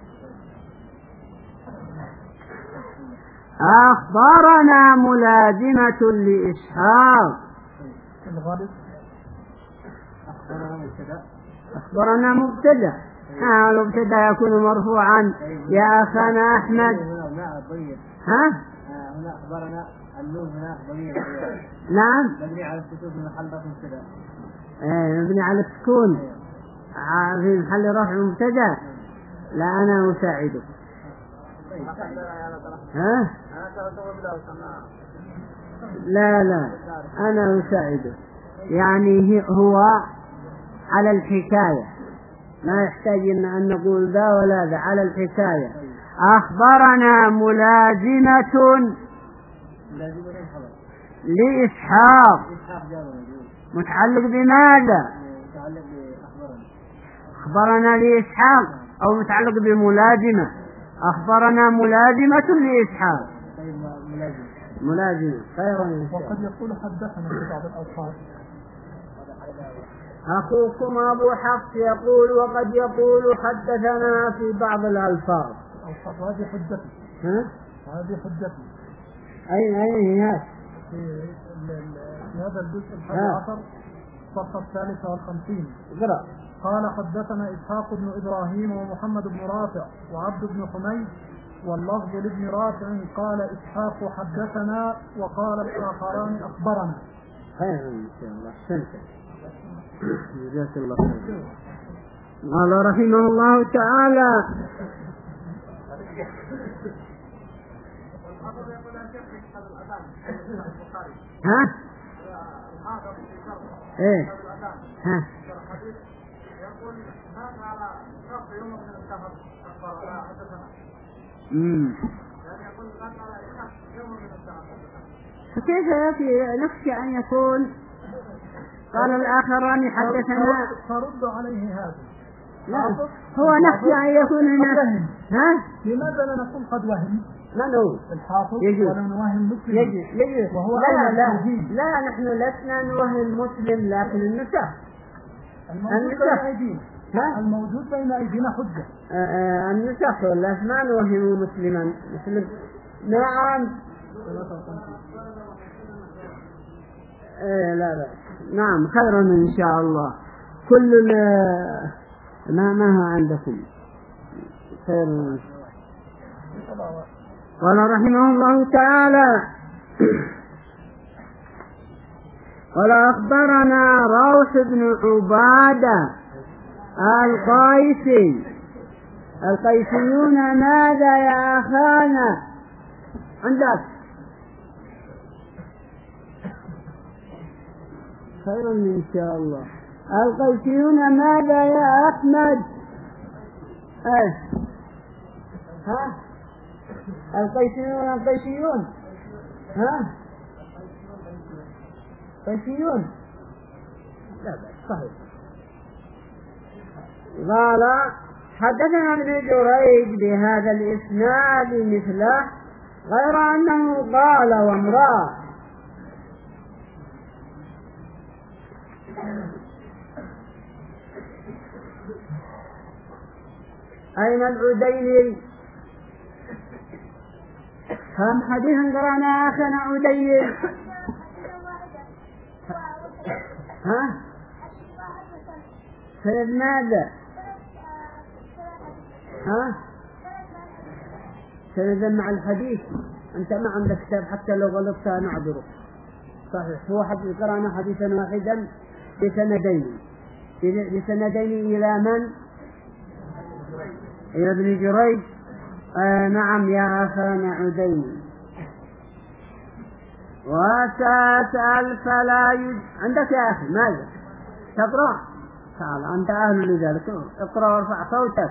أخبرنا ملازمة لإسحاق. أخبرنا مبتدأ. آه المبتدأ يكون مرفوعا يا أخانا أحمد. ها؟ هنا أخبرنا النون هنا ضمير. نعم. مبني على السكون في محل رفع مبتدأ. إيه مبني على السكون في محل رفع مبتدأ. لا أنا أساعدك. ها؟ لا لا أنا أساعدك. يعني هو على الحكاية ما يحتاج أن نقول ذا ولا ذا. على الحكاية. أخبرنا ملازمة لإسحاق متعلق بماذا؟ أخبرنا لإسحاق أو متعلق بملازمة؟ أخبرنا ملازمة لإسحاق. ملازمة خيرا. وقد يقول حدثنا في بعض الأوقات. أخوكم أبو حفص يقول وقد يقول حدثنا في بعض الألفاظ. هذه حجتي. ها؟ هذه حجتي. أين أين هي؟ في هذا الجزء الحادي عشر الصفحة الثالثة والخمسين. اقرأ. قال حدثنا إسحاق بن إبراهيم ومحمد بن رافع وعبد بن حميد واللفظ لابن رافع قال إسحاق حدثنا وقال الآخران أخبرنا. خير إن شاء الله. أحسنت. جزاك الله خير. قال رحمه الله تعالى ها ايه ها امم فكيف يأتي نخشى أن يكون قال الآخران حدثنا فرد عليه هذا. لا هو نخشى أن يكون هنا. ها لماذا لا نقول قد وهم؟ من هو الحافظ ولا نوهم مسلم؟ يجي يجي وهو لا لا لا نحن لسنا نوهم مسلم لكن النسخ الموجود الموجود بين أيدينا حجة. النسخ ولا ما نوهم مسلما مسلم. نعم إيه لا لا نعم خيرا إن شاء الله. كل ما ما هو عندكم خير. قال رحمه الله تعالى قال أخبرنا روح بن عبادة القيسي. القيسيون ماذا يا أخانا عندك؟ خيرا إن شاء الله. القيسيون ماذا يا أحمد؟ ايه ها القيسيون القيسيون ها قيسيون لا بس صحيح. قال حدثنا ابن جريج بهذا الإسناد مثله غير أنه قال وامرأة. أين العديلي؟ كم حديثا قرانا أخنا عدي؟ ها؟ سند ماذا؟ ها؟ سند مع الحديث. أنت ما عندك كتاب حتى لو غلطت نعذرك. صحيح، هو حديث قرانا حديثا واحدا بسندين بسندين إلى من؟ إلى ابن جريج. آه نعم يا أخانا عدي. وتسأل فلا يج... عندك يا أخي ماذا؟ تقرأ؟ تعال أنت أهل لذلك، اقرأ وارفع صوتك.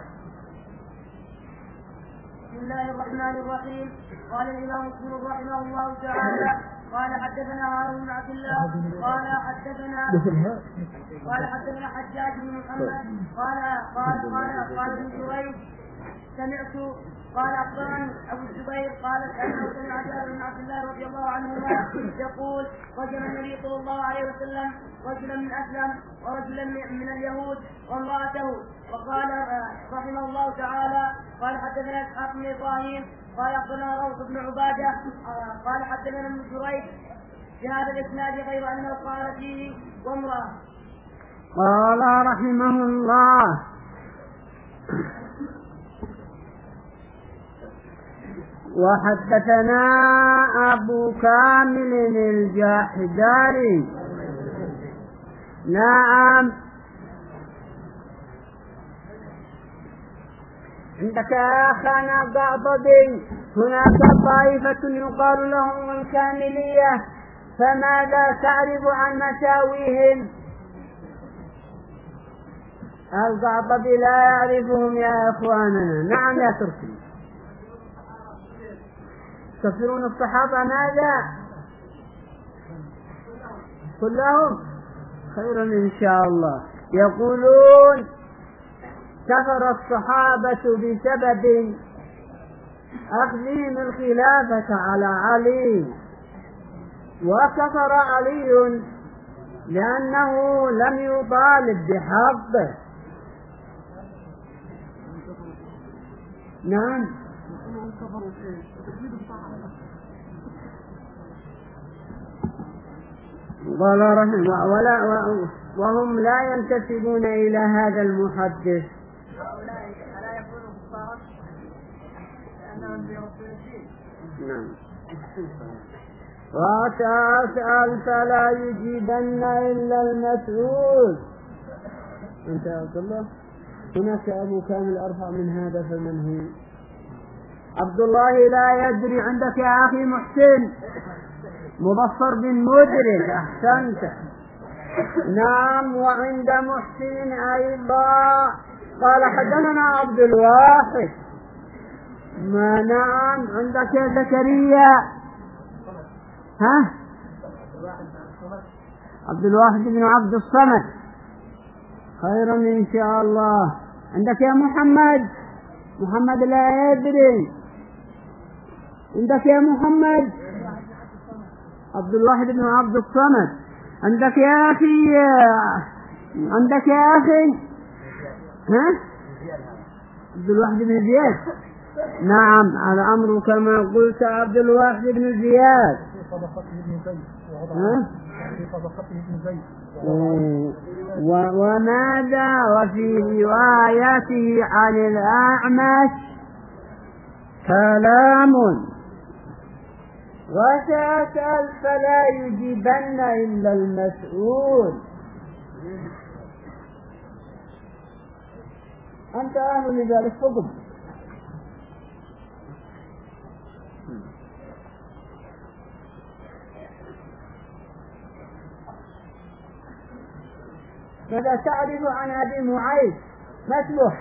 بسم الله الرحمن الرحيم. قال الإمام مسلم رحمه الله تعالى قال حدثنا هارون بن عبد الله قال حدثنا قال حدثنا حجاج بن محمد قال قال قال قال ابن جريج سمعت قال أخبرني أبو الزبير قال أنه سمع جابر بن عبد الله رضي الله عنهما يقول رجل النبي صلى الله عليه وسلم رجلا من أسلم ورجلا من اليهود وامرأته. وقال رحمه الله تعالى قال حدثنا إسحاق بن إبراهيم قال أخبرنا روح بن عبادة قال حدثنا ابن جريج بهذا الإسناد غير أنه قال فيه وامرأة. قال رحمه الله وحدثنا أبو كامل الجاحداري. نعم عندك أخانا بعضدي. هناك طائفة يقال لهم الكاملية، فماذا تعرف عن مساويهم؟ القعطبي لا يعرفهم يا إخواننا. نعم يا تركي، كفرون الصحابة ماذا؟ كلهم خير إن شاء الله. يقولون كفر الصحابة بسبب أخذهم الخلافة على علي، وكفر علي لأنه لم يطالب بحقه. نعم قال رحمه ولا وهم لا ينتسبون إلى هذا المحدث. نعم وتسأل فلا يجيبن إلا المسؤول. أنت يا عبد الله هناك أبو كامل أرفع من هذا، فمن هو؟ عبد الله لا يدري. عندك يا أخي محسن مبصر بن مدرك. أحسنت. نعم وعند محسن أيضا قال حدثنا عبد الواحد. ما نعم عندك يا زكريا. ها عبد الواحد بن عبد الصمد. خيرا إن شاء الله. عندك يا محمد. محمد لا يدري. عندك يا محمد عبد الواحد بن عبد الصمد. عندك يا أخي عندك يا أخي ها عبد الواحد بن زياد. نعم على أمر كما قلت عبد الواحد بن زياد. ها وماذا وفي روايته عن الأعمش كلام. وتسأل فلا يجيبن إلا المسؤول. أنت أهل لذلك فقط. ماذا تعرف عن أبي معيط؟ ما اسمه؟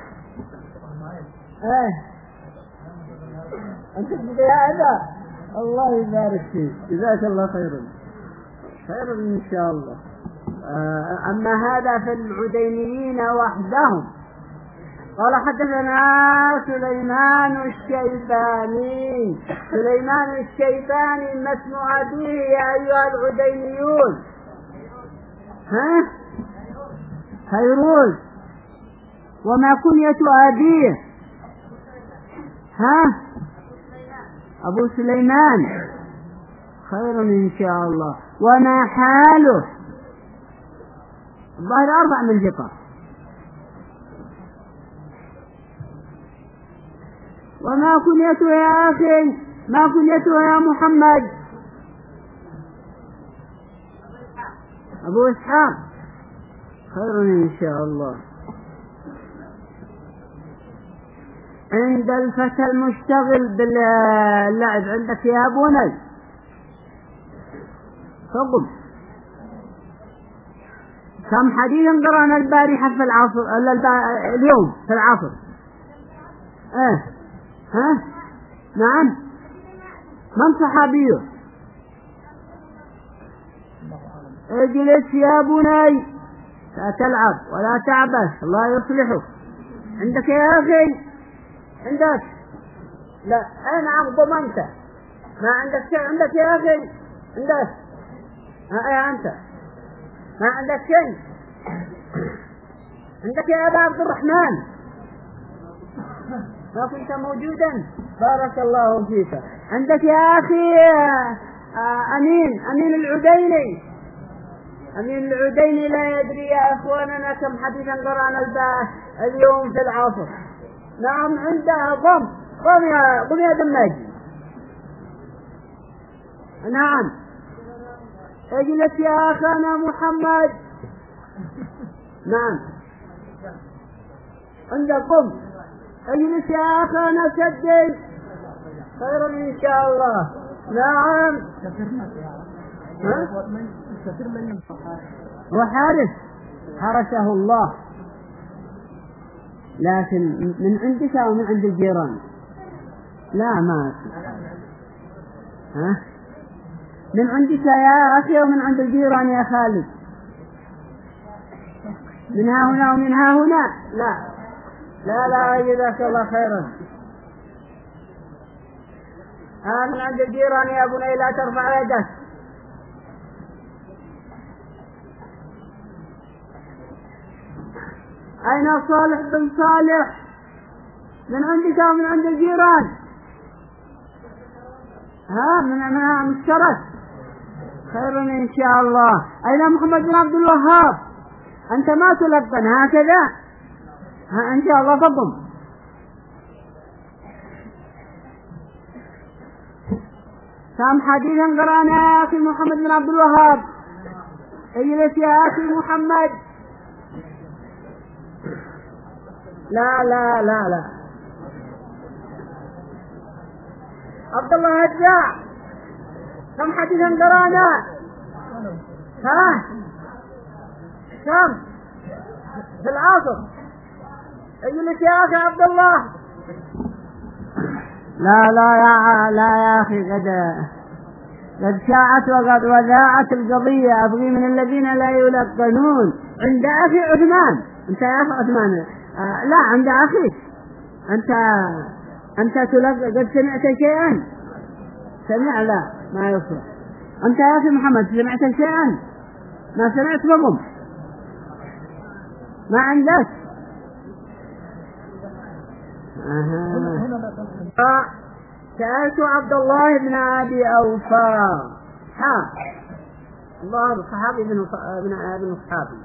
ايه أنت تبقى هذا. الله يبارك فيك، جزاك الله خيرا خيرا إن شاء الله. أما هذا في العدينيين وحدهم. قال حدثنا سليمان الشيباني. سليمان الشيباني ما اسم أبيه يا أيها العدينيون؟ ها فيروز. وما كنية أبيه؟ ها أبو سليمان خير إن شاء الله. وما حاله؟ الظاهر أربع من ثقة. وما كنيته يا أخي؟ ما كنيته يا محمد؟ أبو إسحاق خير إن شاء الله. عند الفتى المشتغل باللعب عندك يا بني فقم. كم حديثا قرأنا البارحة في العصر اليوم في العصر؟ اه ها نعم. من صحابيه؟ اجلس يا بني لا تلعب ولا تعبث الله يصلحك. عندك يا أخي؟ عندك؟ لا أين عقب أنت؟ ما عندك شيء عندك يا أخي؟ عندك؟ ها يا أنت ما عندك شيء؟ عندك يا أبا عبد الرحمن؟ ما كنت موجودا؟ بارك الله فيك. عندك يا أخي أمين أمين العديني؟ أمين العديني لا يدري يا أخواننا كم حديثا قرأنا اليوم في العصر. نعم عندها ضم ضم يا ضم يا دماجي. نعم اجلس يا أخانا محمد. نعم عندك ضم. اجلس يا أخانا سجل خير إن شاء الله. نعم وحارس حرسه الله. لكن من عندك أو من عند الجيران؟ لا ما ها من عندك يا أخي ومن عند الجيران يا خالد؟ من ها هنا ومن ها هنا؟ لا لا لا جزاك الله خيرا. ها من عند الجيران يا بني لا ترفع يدك. أين صالح بن صالح؟ من عندك أو من عند الجيران؟ ها من من مشترك خير إن شاء الله. أين محمد بن عبد الوهاب؟ أنت ما تلقن هكذا؟ ها إن شاء الله فضم. كم حديثا قرأنا يا أخي محمد بن عبد الوهاب؟ اجلس يا أخي محمد. لا لا لا لا عبد الله هجاع كم حديثا قرانا؟ ها كم في العصر؟ اجلس يا أخي عبد الله. لا لا يا لا يا أخي قد قد شاعت وقد وذاعت القضية. أبغي من الذين لا يلقنون. عند أخي عثمان. أنت يا أخي عثمان؟ آه لا عند أخي. أنت أنت تلقى قد سمعت شيئا؟ سمع لا ما يصلح. أنت يا أخي محمد سمعت شيئا؟ ما سمعت بقم ما عندك؟ آه. سألت عبد الله بن أبي أوفى ها الله صحابي بن ابن صحابي.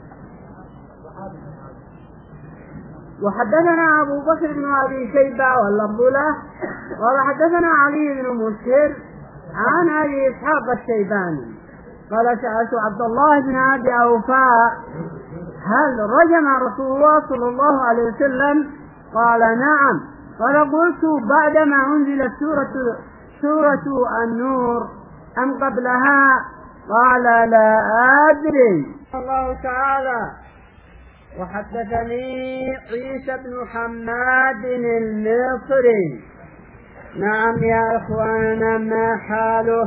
وحدثنا أبو بكر بن أبي شيبة واللفظ له قال حدثنا علي بن مسهر عن أبي إسحاق الشيباني قال سألت عبد الله بن أبي أوفى هل رجم رسول الله صلى الله عليه وسلم؟ قال نعم. قال قلت بعدما أنزلت سورة سورة النور أم قبلها؟ قال لا أدري. الله تعالى وحدثني عيسى بن حماد المصري. نعم يا إخواننا ما حاله؟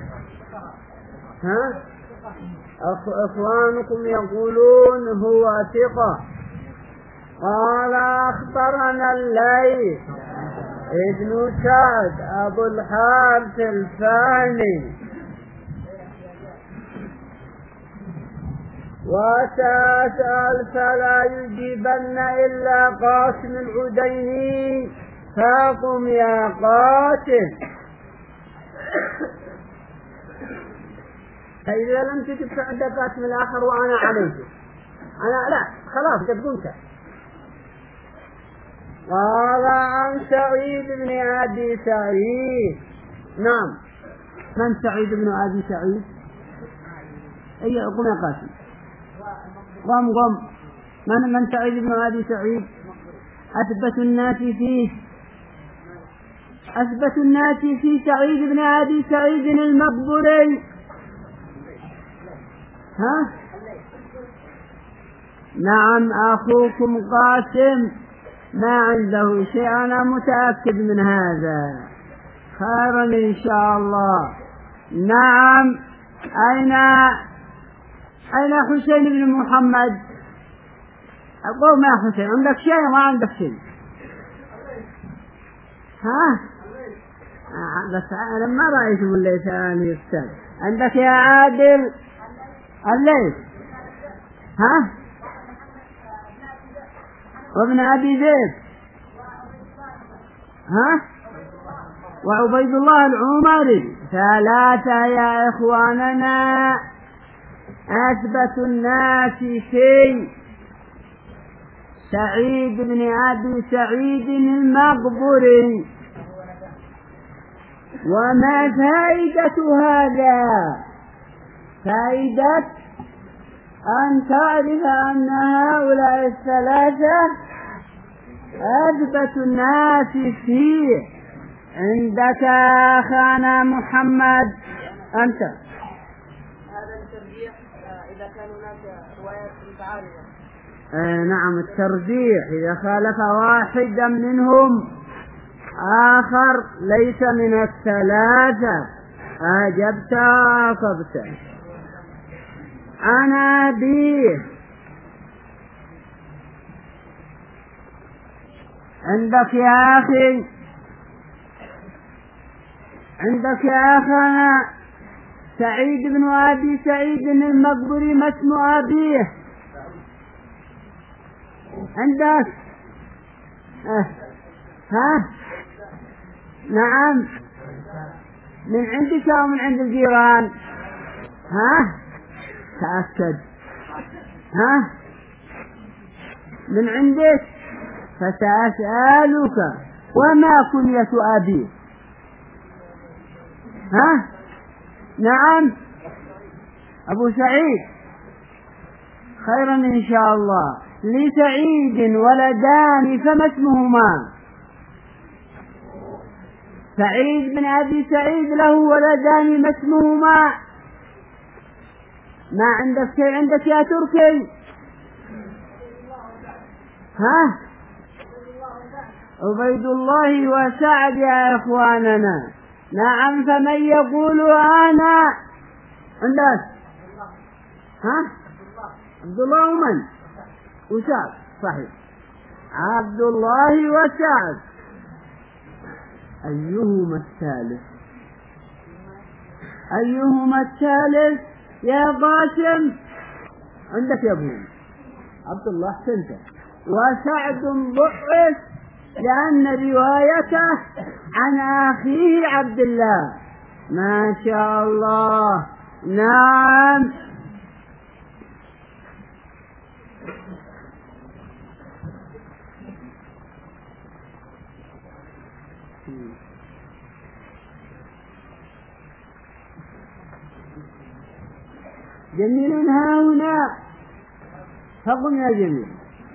ها إخوانكم يقولون هو ثقة. قال أخبرنا الليث ابن سعد أبو الحارث الفاني وتسأل فلا يجيبن إلا قاسم العديني فقم يا قاتل. فإذا لم تجب فعند قاتل الآخر وأنا عليه، أنا لا خلاص قد قمت. قال عن سعيد بن أبي سعيد. نعم. من سعيد بن أبي سعيد؟ أي قم يا قاسم. قم قم. من من سعيد بن أبي سعيد؟ أثبت الناس فيه أثبت الناس في سعيد بن أبي سعيد المقبري. ها؟ نعم أخوكم قاسم ما عنده شيء، أنا متأكد من هذا. خيرا إن شاء الله. نعم. أين أين حسين بن محمد؟ أقول ما حسين، عندك شيء ما عندك شيء؟ ها؟ بس أنا ما رأيت من ليس أنا يستاذ. عندك يا عادل الليث؟ ها؟ وابن أبي زيد؟ ها؟ وعبيد الله العمري. ثلاثة يا إخواننا أثبت الناس في سعيد بن أبي سعيد المقبري. وما فائدة هذا؟ فائدة أن تعرف أن هؤلاء الثلاثة أثبت الناس فيه. عندك أخانا محمد أنت. هذا الترجيح إذا كان هناك روايات متعارضة. آه نعم، الترجيح إذا خالف واحدا منهم آخر ليس من الثلاثة. أجبت أصبت. أنا به. عندك يا أخي عندك يا أخانا سعيد بن أبي سعيد المقبري ما اسم أبيه؟ عندك؟ أه. ها؟ نعم. من عندك أو من عند الجيران؟ ها؟ تأكد. ها؟ من عندك؟ فسأسألك وما كنية أبي؟ ها؟ نعم. أبو سعيد. خيرا إن شاء الله. لسعيد ولدان فما اسمهما؟ سعيد بن أبي سعيد له ولدان ما اسمهما؟ ما عندك شيء عندك يا تركي؟ ها؟ عبيد الله وسعد يا إخواننا. نعم. فمن يقول أنا عندك؟ ها؟ عبد الله ومن؟ وسعد. صحيح، عبد الله وسعد. أيهما الثالث؟ أيهما الثالث يا قاسم؟ عندك يا ابوي عبد الله سنته. وسعد ضعف لأن روايته عن أخيه عبد الله. ما شاء الله. نعم. جميل ها هنا. فقم يا جميل.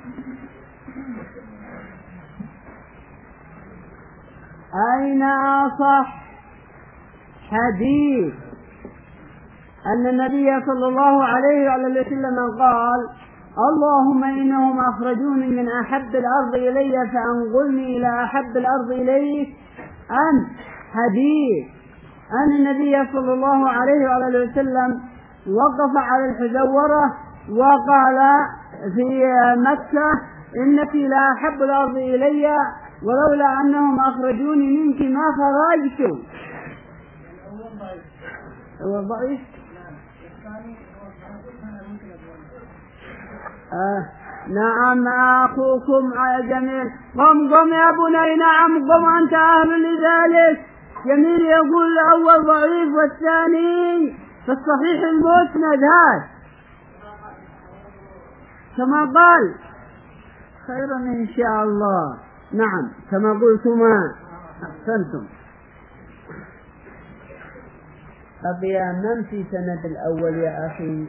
أين أصح حديث أن النبي صلى الله عليه وعلى وسلم قال: اللهم إنهم أخرجوني من أحب الأرض إلي فأنقلني إلى أحب الأرض إليك؟ أن حديث أن النبي صلى الله عليه وعلى وسلم وقف على الحزورة وقال في مكة: إنك لا أحب الأرض إلي ولولا أنهم أخرجوني منك ما خرجت. هو ضعيف. آه نعم أخوكم جميل. قم قم يا بني. نعم قم أنت أهل لذلك. جميل يقول الأول ضعيف والثاني في الصحيح المسند هذا كما قال. خيرا إن شاء الله. نعم كما قلتما أحسنتم. أبي من في سند الأول يا أخي؟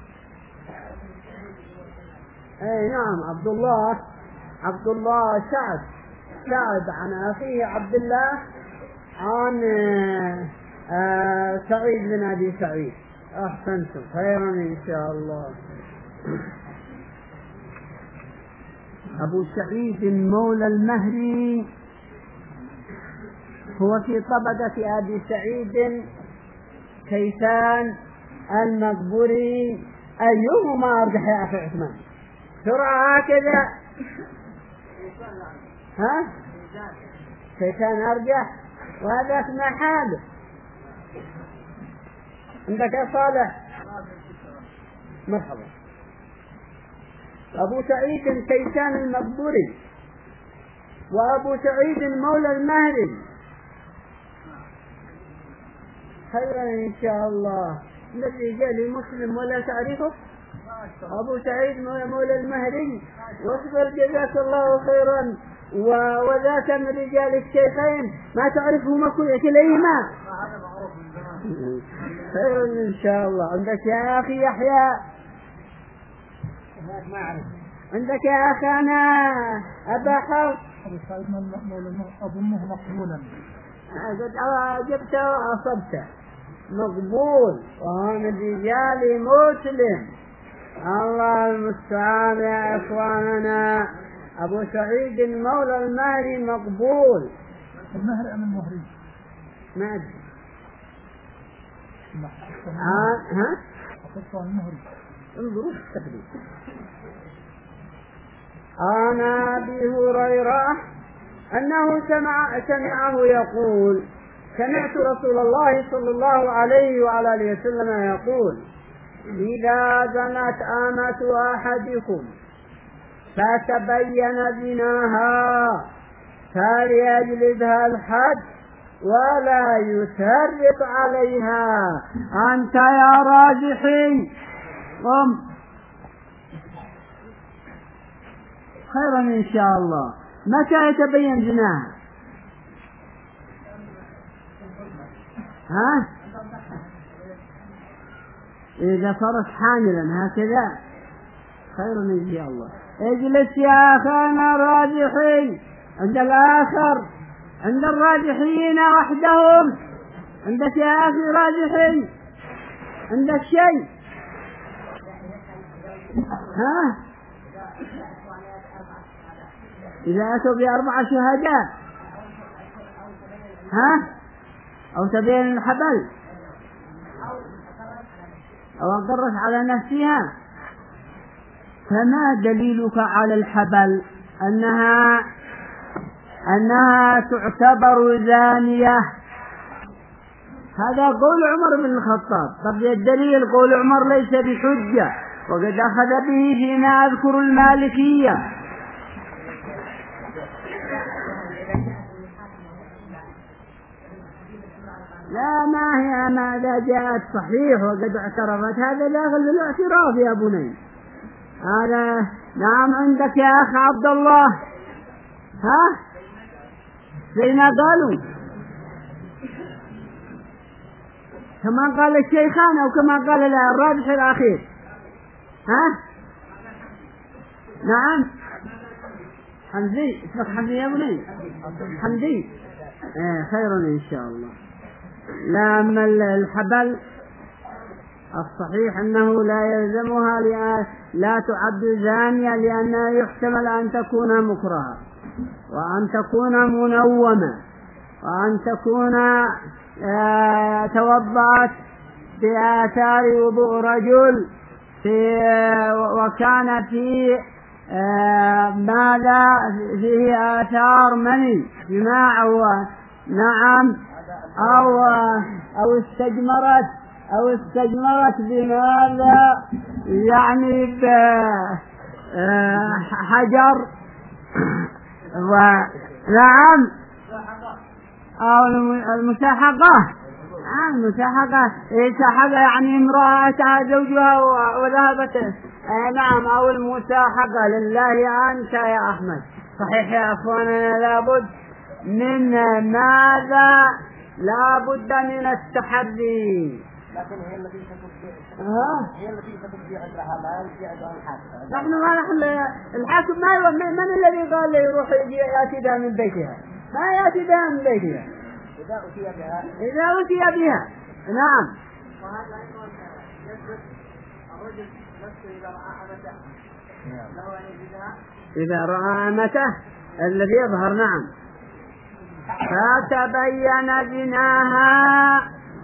أي نعم عبد الله عبد الله سعد سعد عن أخيه عبد الله عن آه سعيد بن أبي سعيد. أحسنتم خيرا إن شاء الله. أبو سعيد مولى المهري هو في طبقة أبي سعيد كيسان المقبوري. أيهما أرجح يا أخي عثمان؟ سرعة هكذا. ها كيسان أرجح وهذا اسم حاله. عندك يا صالح؟ مرحبا. أبو سعيد كيسان المقبوري وأبو سعيد مولى المهري. خيرا إن شاء الله. الذي جاء لمسلم ولا تعرفه أبو سعيد مولى المهري. واصبر جزاك الله خيرا. وذاك من رجال الشيخين ما تعرفهما كليهما. خيرا إن شاء الله. عندك يا أخي يحيى؟ ما أعرف. عندك يا أخانا أبا حفص؟ أبو سعيد مولى أظنه مقبولا. قد جبت وأصبت. مقبول وهو من رجال مسلم. الله المستعان يا إخواننا. أبو سعيد مولى المهري مقبول. المهري أم المهري؟ ما أدري. ها ها؟ أقصى المهري. انظروا التقديم. عن أبي هريرة أنه سمع سمعه يقول سمعت رسول الله صلى الله عليه وعلى آله وسلم يقول إذا زنت أمة أحدكم فتبين زناها فليجلدها الحد ولا يسرط عليها. أنت يا راجحي قم. خيرا إن شاء الله. متى يتبين زناها؟ ها؟ إذا صارت حاملا هكذا. خيرا إن شاء الله. اجلس يا أخانا الراجحين. عند الآخر عند الراجحين وحدهم. عندك يا أخي راجحين؟ عندك شيء؟ ها؟ إذا أتوا بأربع شهداء ها؟ أو تبين الحبل أو أقرت على نفسها. فما دليلك على الحبل أنها أنها تعتبر زانية؟ هذا قول عمر بن الخطاب. طب الدليل قول عمر ليس بحجة وقد أخذ به فيما أذكر المالكية. لا ما هي ماذا جاءت صحيح وقد اعترفت. هذا لا غل الاعتراف يا بني. هذا نعم. عندك يا أخ عبد الله؟ ها زي ما قالوا كما قال الشيخان أو كما قال الراجح الأخير. ها نعم حمدي. اسمك حمدي يا بني؟ حمدي. آه خيرا إن شاء الله. لا أما الحبل الصحيح أنه لا يلزمها لا تعد زانية لأنها يحتمل أن تكون مكرهة وأن تكون منومة وأن تكون آه توضعت بآثار وضوء رجل في وكان في آه ماذا فيه آثار مني جماع. نعم أو أو استجمرت أو استجمرت بماذا يعني حجر ونعم أو المساحقة. المساحقة ساحقة يعني امرأة زوجها وذهبت. نعم أو المساحقة. لله أنت يا أحمد. صحيح يا أخواننا لابد من ماذا؟ لابد من التحري. لكن هي التي تستطيع هي التي تستطيع عندها ما يجي عندها الحاكم. نحن ما نحن الحاكم ما من الذي قال له يروح يأتي بها من بيتها؟ ما يأتي بها من بيتها إذا أتي بها إذا أتي بها. نعم. وهذا أيضا يثبت الرجل نفسه إذا رأى أمته له أن يجدها. إذا رأى أمته الذي يظهر. نعم. فتبين زناها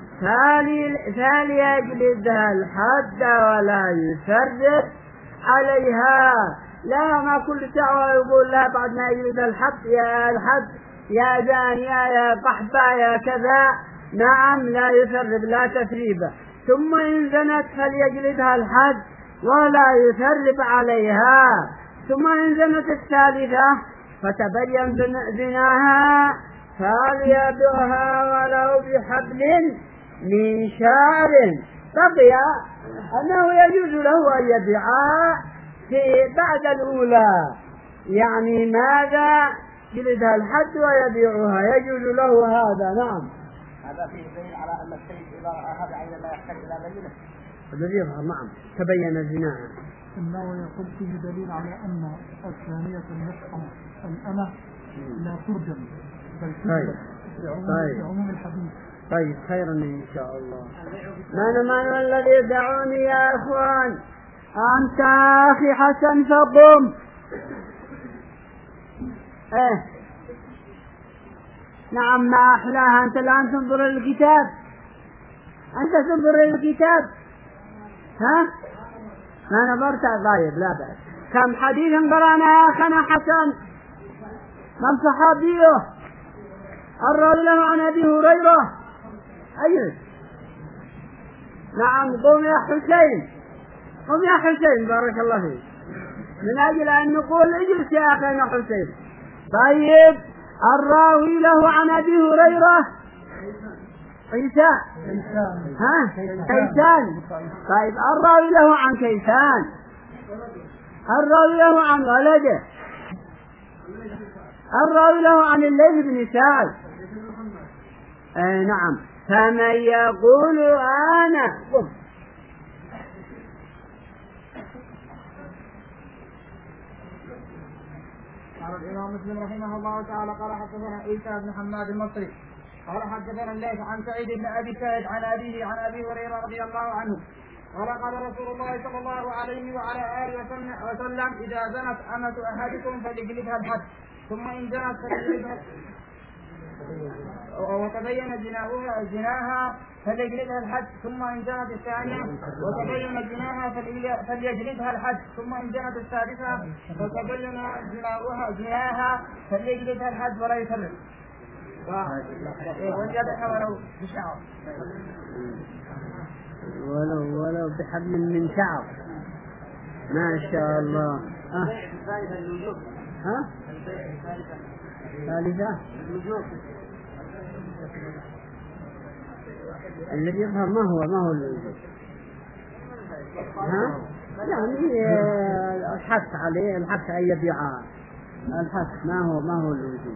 فليجلدها الحد ولا يسرح عليها. لا ما كل ساعة يقول لا بعد ما يجلد الحد يا الحد يا زانية يا قحبة يا كذا. نعم لا يسرب لا تسريبه. ثم إن زنت فليجلدها الحد ولا يسرب عليها. ثم إن زنت الثالثة فتبين زناها فليبيعها ولو بحبل من شعر. بقي أنه يجوز له أن يبيعها في بعد الأولى. يعني ماذا؟ جلدها الحد ويبيعها يجوز له هذا. نعم. هذا فيه دليل على أن الشيء إذا أخذ عين لا يحتاج إلى بينة. الذي يظهر. نعم. تبين الزنا. إنه يقول فيه دليل على أن الثانية المسحة الأمة لا ترجم بل ترجم في عموم الحديث. طيب خيرا إن شاء الله. من من الذي يدعوني يا أخوان؟ أنت أخي حسن فضم. إيه نعم ما أحلاها. أنت الآن تنظر الكتاب. أنت تنظر الكتاب. ها ما نظرت؟ طيب لا بأس. كم حديثا قرأنا يا أخنا حسن؟ من صحابيه الراوي له عن أبي هريرة؟ أيوه. نعم قم يا حسين قم يا حسين بارك الله فيك. من أجل أن نقول اجلس يا أخينا حسين. طيب الراوي له عن أبي هريرة عيسى ها كيسان. طيب الراوي له عن كيسان. الراوي له عن ولده. الراوي له عن الليث بن سعد. اي نعم. فمن يقول انا قال الإمام مسلم رحمه الله تعالى قال حدثنا عيسى بن حماد المصري قال حدثنا الليث عن سعيد بن أبي سعيد عن أبيه عن أبي هريرة رضي الله عنه قال قال رسول الله صلى الله عليه وعلى آله وسلم إذا زنت أمة أحدكم فليجلدها الحد ثم إن زنت فليجلدها وتبين زناها فليجلدها الحد ثم إن زنت الثانية وتبين زناها فليجلدها الحد ثم إن زنت الثالثة وتبين زناها فليجلدها الحد ولا يسرب ويذبح ولو بشعر ولو ولو بحبل من شعر. ما شاء الله. ها ها ثالثة الذي يظهر ما هو ما هو الوجود. ها يعني الحث عليه الحث أن يبيعها الحث ما هو ما هو الوجود.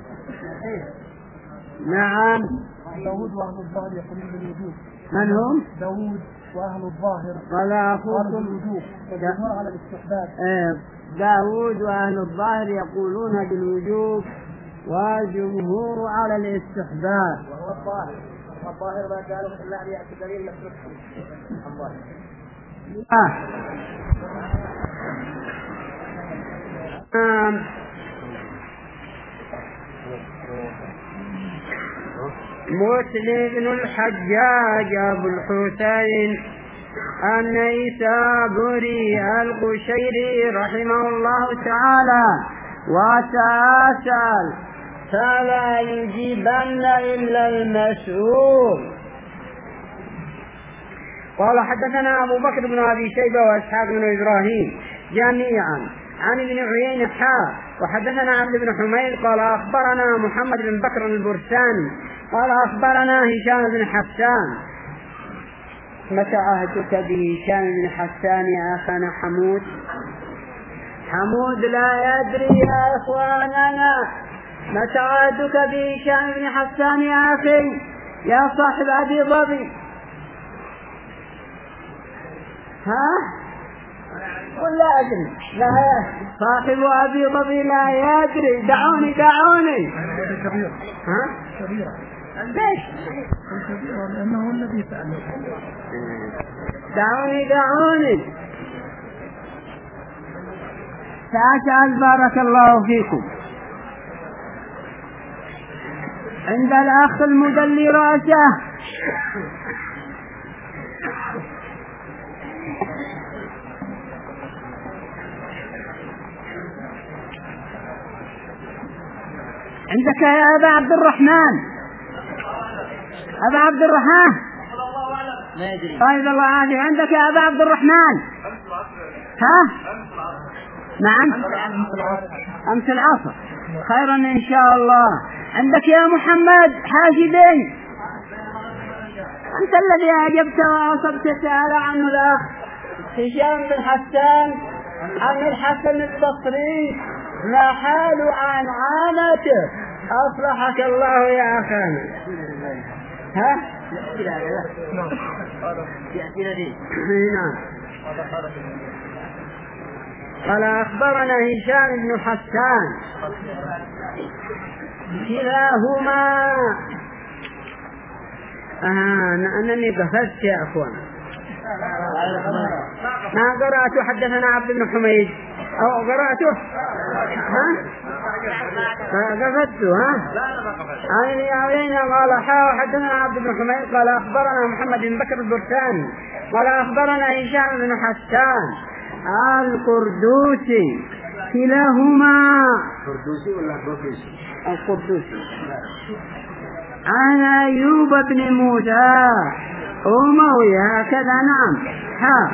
نعم. داود وأهل الظاهر يقولون بالوجود. من هم؟ داود وأهل الظاهر قال أخوكم يقولون على الاستحباب. داود وأهل الظاهر يقولون بالوجوب والجمهور على الاستحباب. وهو الظاهر الظاهر ما كان إلا أن يأتي دليل مسلوك الظاهر. مسلم بن الحجاج أبو الحسين النيسابوري القشيري رحمه الله تعالى وتساءل فلا يجيبن إلا المسؤول. قال حدثنا أبو بكر بن أبي شيبة وإسحاق بن إبراهيم جميعا عن ابن عيينة حا وحدثنا عبد بن حميد قال أخبرنا محمد بن بكر البرساني قال أخبرنا هشام بن حسان. متى عهدك بهشام بن حسان يا أخانا حمود؟ حمود لا يدري يا إخواننا. متى عهدك بهشام بن حسان يا أخي يا صاحب أبي ظبي؟ ها؟ قل لا أدري. لا صاحب أبي ظبي لا يدري. دعوني دعوني. ها؟ ليش؟ لأنه الذي سأله. دعوني دعوني سأسأل بارك الله فيكم. عند الأخ المدلي رأسه عندك يا أبا عبد الرحمن. أبا عبد الرحمن طيب الله عافية. عندك يا أبا عبد الرحمن؟ ها؟ نعم أمس العصر. خيرا إن شاء الله. عندك يا محمد حاجبين؟ أنت الذي أجبت وأصبت سأل عنه الأخ هشام بن حسان عن الحسن البصري ما حال عن عامته. أصلحك الله يا أخانا. ها؟ قال أخبرنا هشام بن حسان كلاهما. آه أنني بفزت يا أخوان ما قرأت. حدثنا عبد بن حميد أو قرأته؟ ها؟ قفزته ها؟ عن عيينة قال حا حدثنا عبد بن حميد قال أخبرنا محمد بن بكر البرساني قال أخبرنا هشام بن حسان القردوسي كلاهما. القردوسي ولا القردوسي؟ القردوسي. عن أيوب بن موسى أموي هكذا. نعم ها.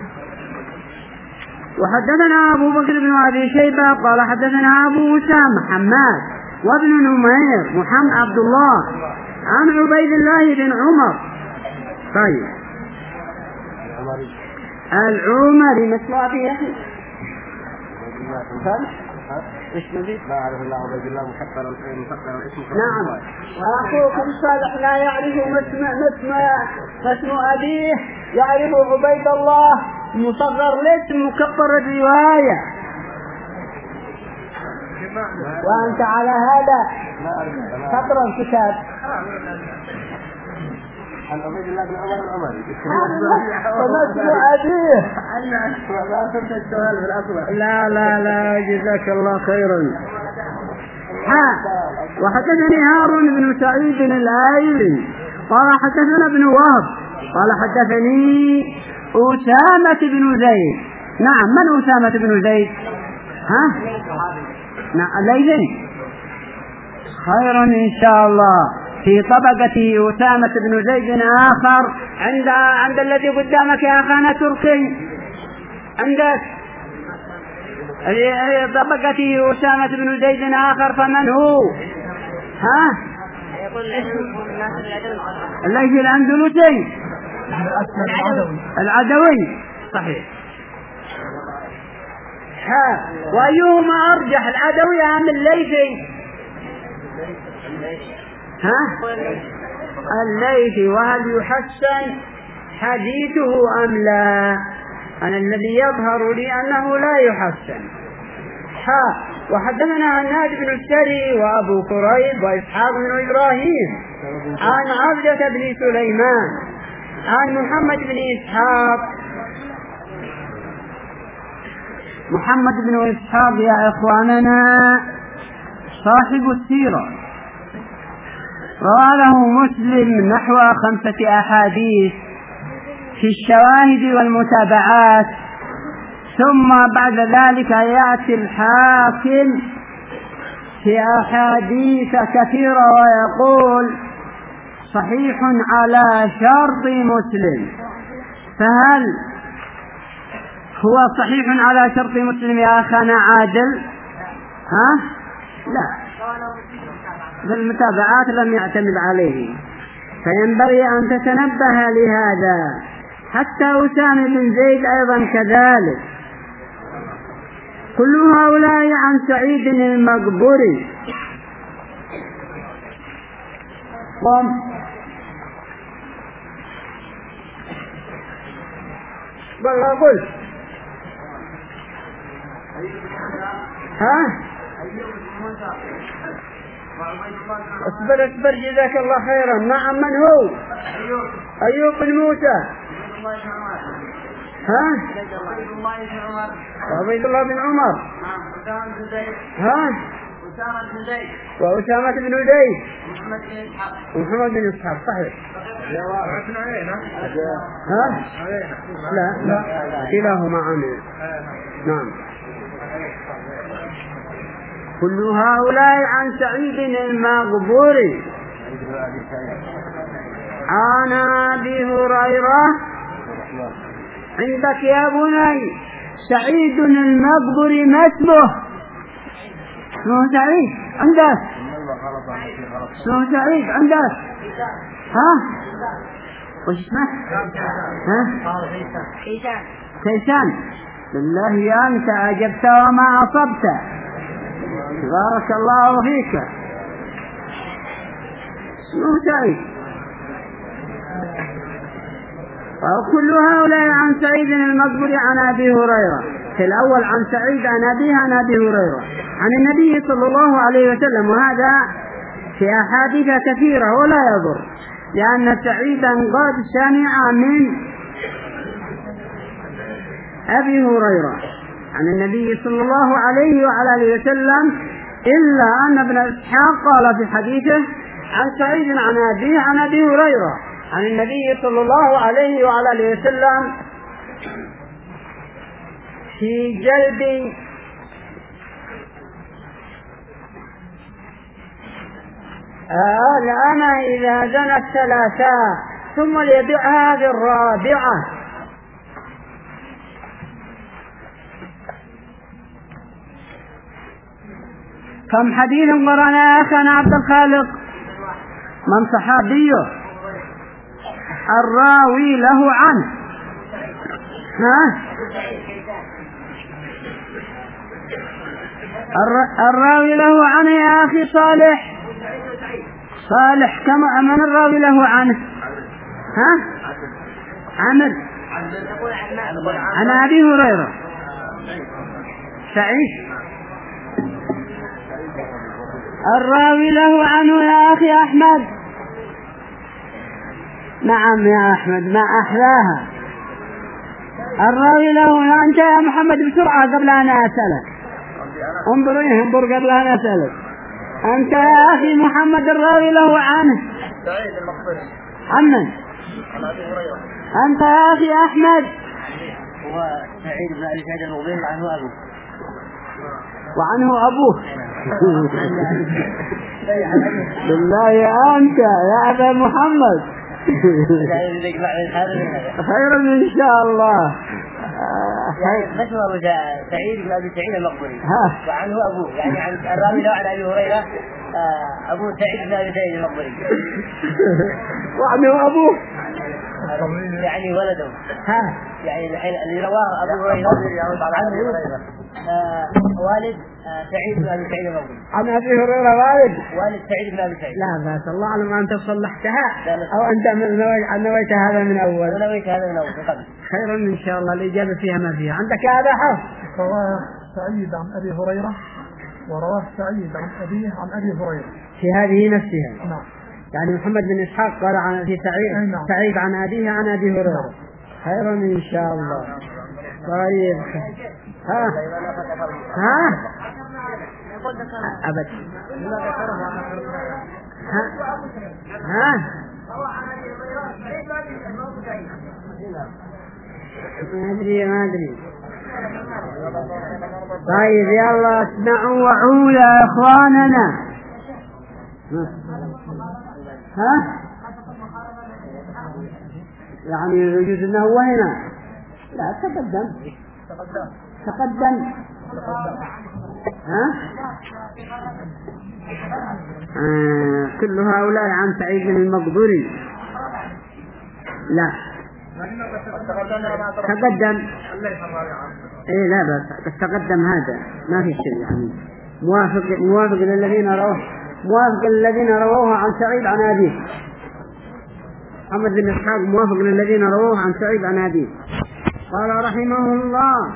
وحدثنا أبو بكر بن أبي شيبة قال حدثنا أبو أسامة حماد وابن نمير محمد عبد الله عن عبيد الله بن عمر. طيب العمري مثل أبي يحيى ايش نبي؟ لا أعرف إلا عبيد الله محقر محقر اسمه. نعم. وأخوكم صالح لا يعرف اسم اسم اسم أبيه يعرف عبيد الله مصغر الاسم مكبر الرواية. وأنت على هذا تقرأ الكتاب. عن عبيد الله بن عمر العمري. ومثل أبيه. لا لا لا جزاك الله خيرا. ها. وحدثني هارون بن سعيد الأيلي قال حدثنا ابن وهب قال حدثني أسامة بن زيد. نعم من أسامة بن زيد؟ ها؟ نعم الليثي. خيرا إن شاء الله. في طبقة أسامة بن زيد آخر عند عند الذي قدامك يا أخانا تركي. عندك طبقة أسامة بن زيد آخر فمن هو؟ ها؟ الليثي الأندلسي العدوي. صحيح. ها. وأيهما أرجح العدوي أم الليثي؟ ها؟ الليثي. وهل يحسن حديثه أم لا؟ أنا الذي يظهر لي أنه لا يحسن. ها. وحدثنا عن نادي بن السري وأبو كريب وإسحاق بن إبراهيم عن عبدة بن سليمان عن محمد بن إسحاق. محمد بن إسحاق يا إخواننا صاحب السيرة روى له مسلم نحو خمسة أحاديث في الشواهد والمتابعات، ثم بعد ذلك يأتي الحاكم في أحاديث كثيرة ويقول صحيح على شرط مسلم. فهل هو صحيح على شرط مسلم يا أخانا عادل؟ ها؟ لا، بالمتابعات لم يعتمد عليه، فينبغي أن تتنبه لهذا. حتى أسامة بن زيد أيضا كذلك. كل هؤلاء عن سعيد المقبري. قم قل قل ها اصبر اصبر جزاك الله خيرا. نعم، من هو؟ أيوب بن موسى. ها؟ عبيد الله بن عمر. ها؟ وأسامة بن زيد ومحمد بن إسحاق. صحيح. ها؟ لا لا، كلاهما عامل. نعم. كل هؤلاء عن سعيد المقبري. عن أبي هريرة. عندك يا بني سعيد المقبري ما اسمه؟ اسمه سعيد عندك؟ اسمه سعيد عندك؟ ها؟ وش اسمه؟ ها؟ كيسان. كيسان. بالله أنت أجبت وما أصبت. بارك الله فيك. اسمه سعيد. وكل هؤلاء عن سعيد المقبري عن أبي هريرة. في الأول عن سعيد عن أبيه عن أبي هريرة عن النبي صلى الله عليه وسلم، وهذا في أحاديث كثيرة ولا يضر، لأن سعيدا قد سمع من أبي هريرة عن النبي صلى الله عليه وعلى آله وسلم، إلا أن ابن إسحاق قال في حديثه عن سعيد عن أبيه عن أبي هريرة عن النبي صلى الله عليه وعلى آله وسلم في جلب الأمة إذا زنت ثلاثا ثم ليبيعها بالرابعة. كم حديث قرأنا أخانا عبد الخالق؟ من صحابيه الراوي له عنه؟ ها؟ الراوي له عنه يا أخي صالح. صالح كما من الراوي له عنه؟ ها؟ عمل عن أبي هريرة. سعيد الراوي له عنه يا أخي أحمد. نعم يا أحمد، ما أحلاها. الراوي له أنت يا محمد بسرعة قبل أن أسألك. انظر إيه انظر قبل أن أسألك. أنت يا أخي محمد الراوي له عنه سعيد المقبري. عمن؟ أنت يا أخي أحمد. هو سعيد بن أبي سعيد المقبري عنه أبوه وعنه أبوه. بالله أنت يا أبا محمد. خيرا إن شاء الله. يعني اسمه أبو سعيد بن أبي سعيد المقبري وعنه أبوه، يعني عن الراوي له عن أبي هريرة أبو سعيد بن أبي سعيد المقبري وعنه أبوه يعني ولده. ها يعني اللي رواه أبو هريرة عنه آه والد آه سعيد بن أبي سعيد المقبري عن أبي هريرة والد والد سعيد بن أبي سعيد. لا بأس، الله أعلم أنت صلحتها أو أنت نويت هذا من أول. نويت هذا من أول قبل. خيرا إن شاء الله، الإجابة فيها ما فيها. عندك يا أبا حفص؟ رواه سعيد عن أبي هريرة ورواه سعيد عن أبيه عن أبي هريرة في هذه نفسها. نعم. يعني محمد بن إسحاق قال عن في سعيد نعم. سعيد عن أبيه عن أبي هريرة. نعم. خيرا إن شاء الله. طيب ها ها أبد ها ها ما أدري ما أدري. طيب يلا اسمعوا وعوا يا إخواننا. ها يعني يجوز أنه هو هنا؟ لا تقدم تقدم. ها؟ آه كل هؤلاء عن سعيد المقبوري. لا تقدم. ايه لا بس تقدم هذا ما في شيء يعني موافق موافق للذين رواه موافق للذين رووه عن سعيد عن أبيه. محمد بن إسحاق موافق للذين رووه عن سعيد عن أبيه. قال رحمه الله: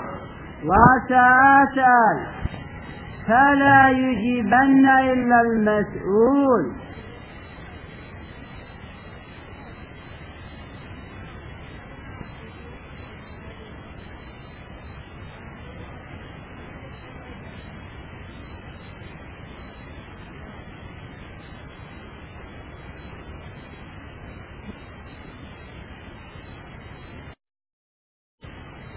وسأسأل فلا يجيبن إلا المسؤول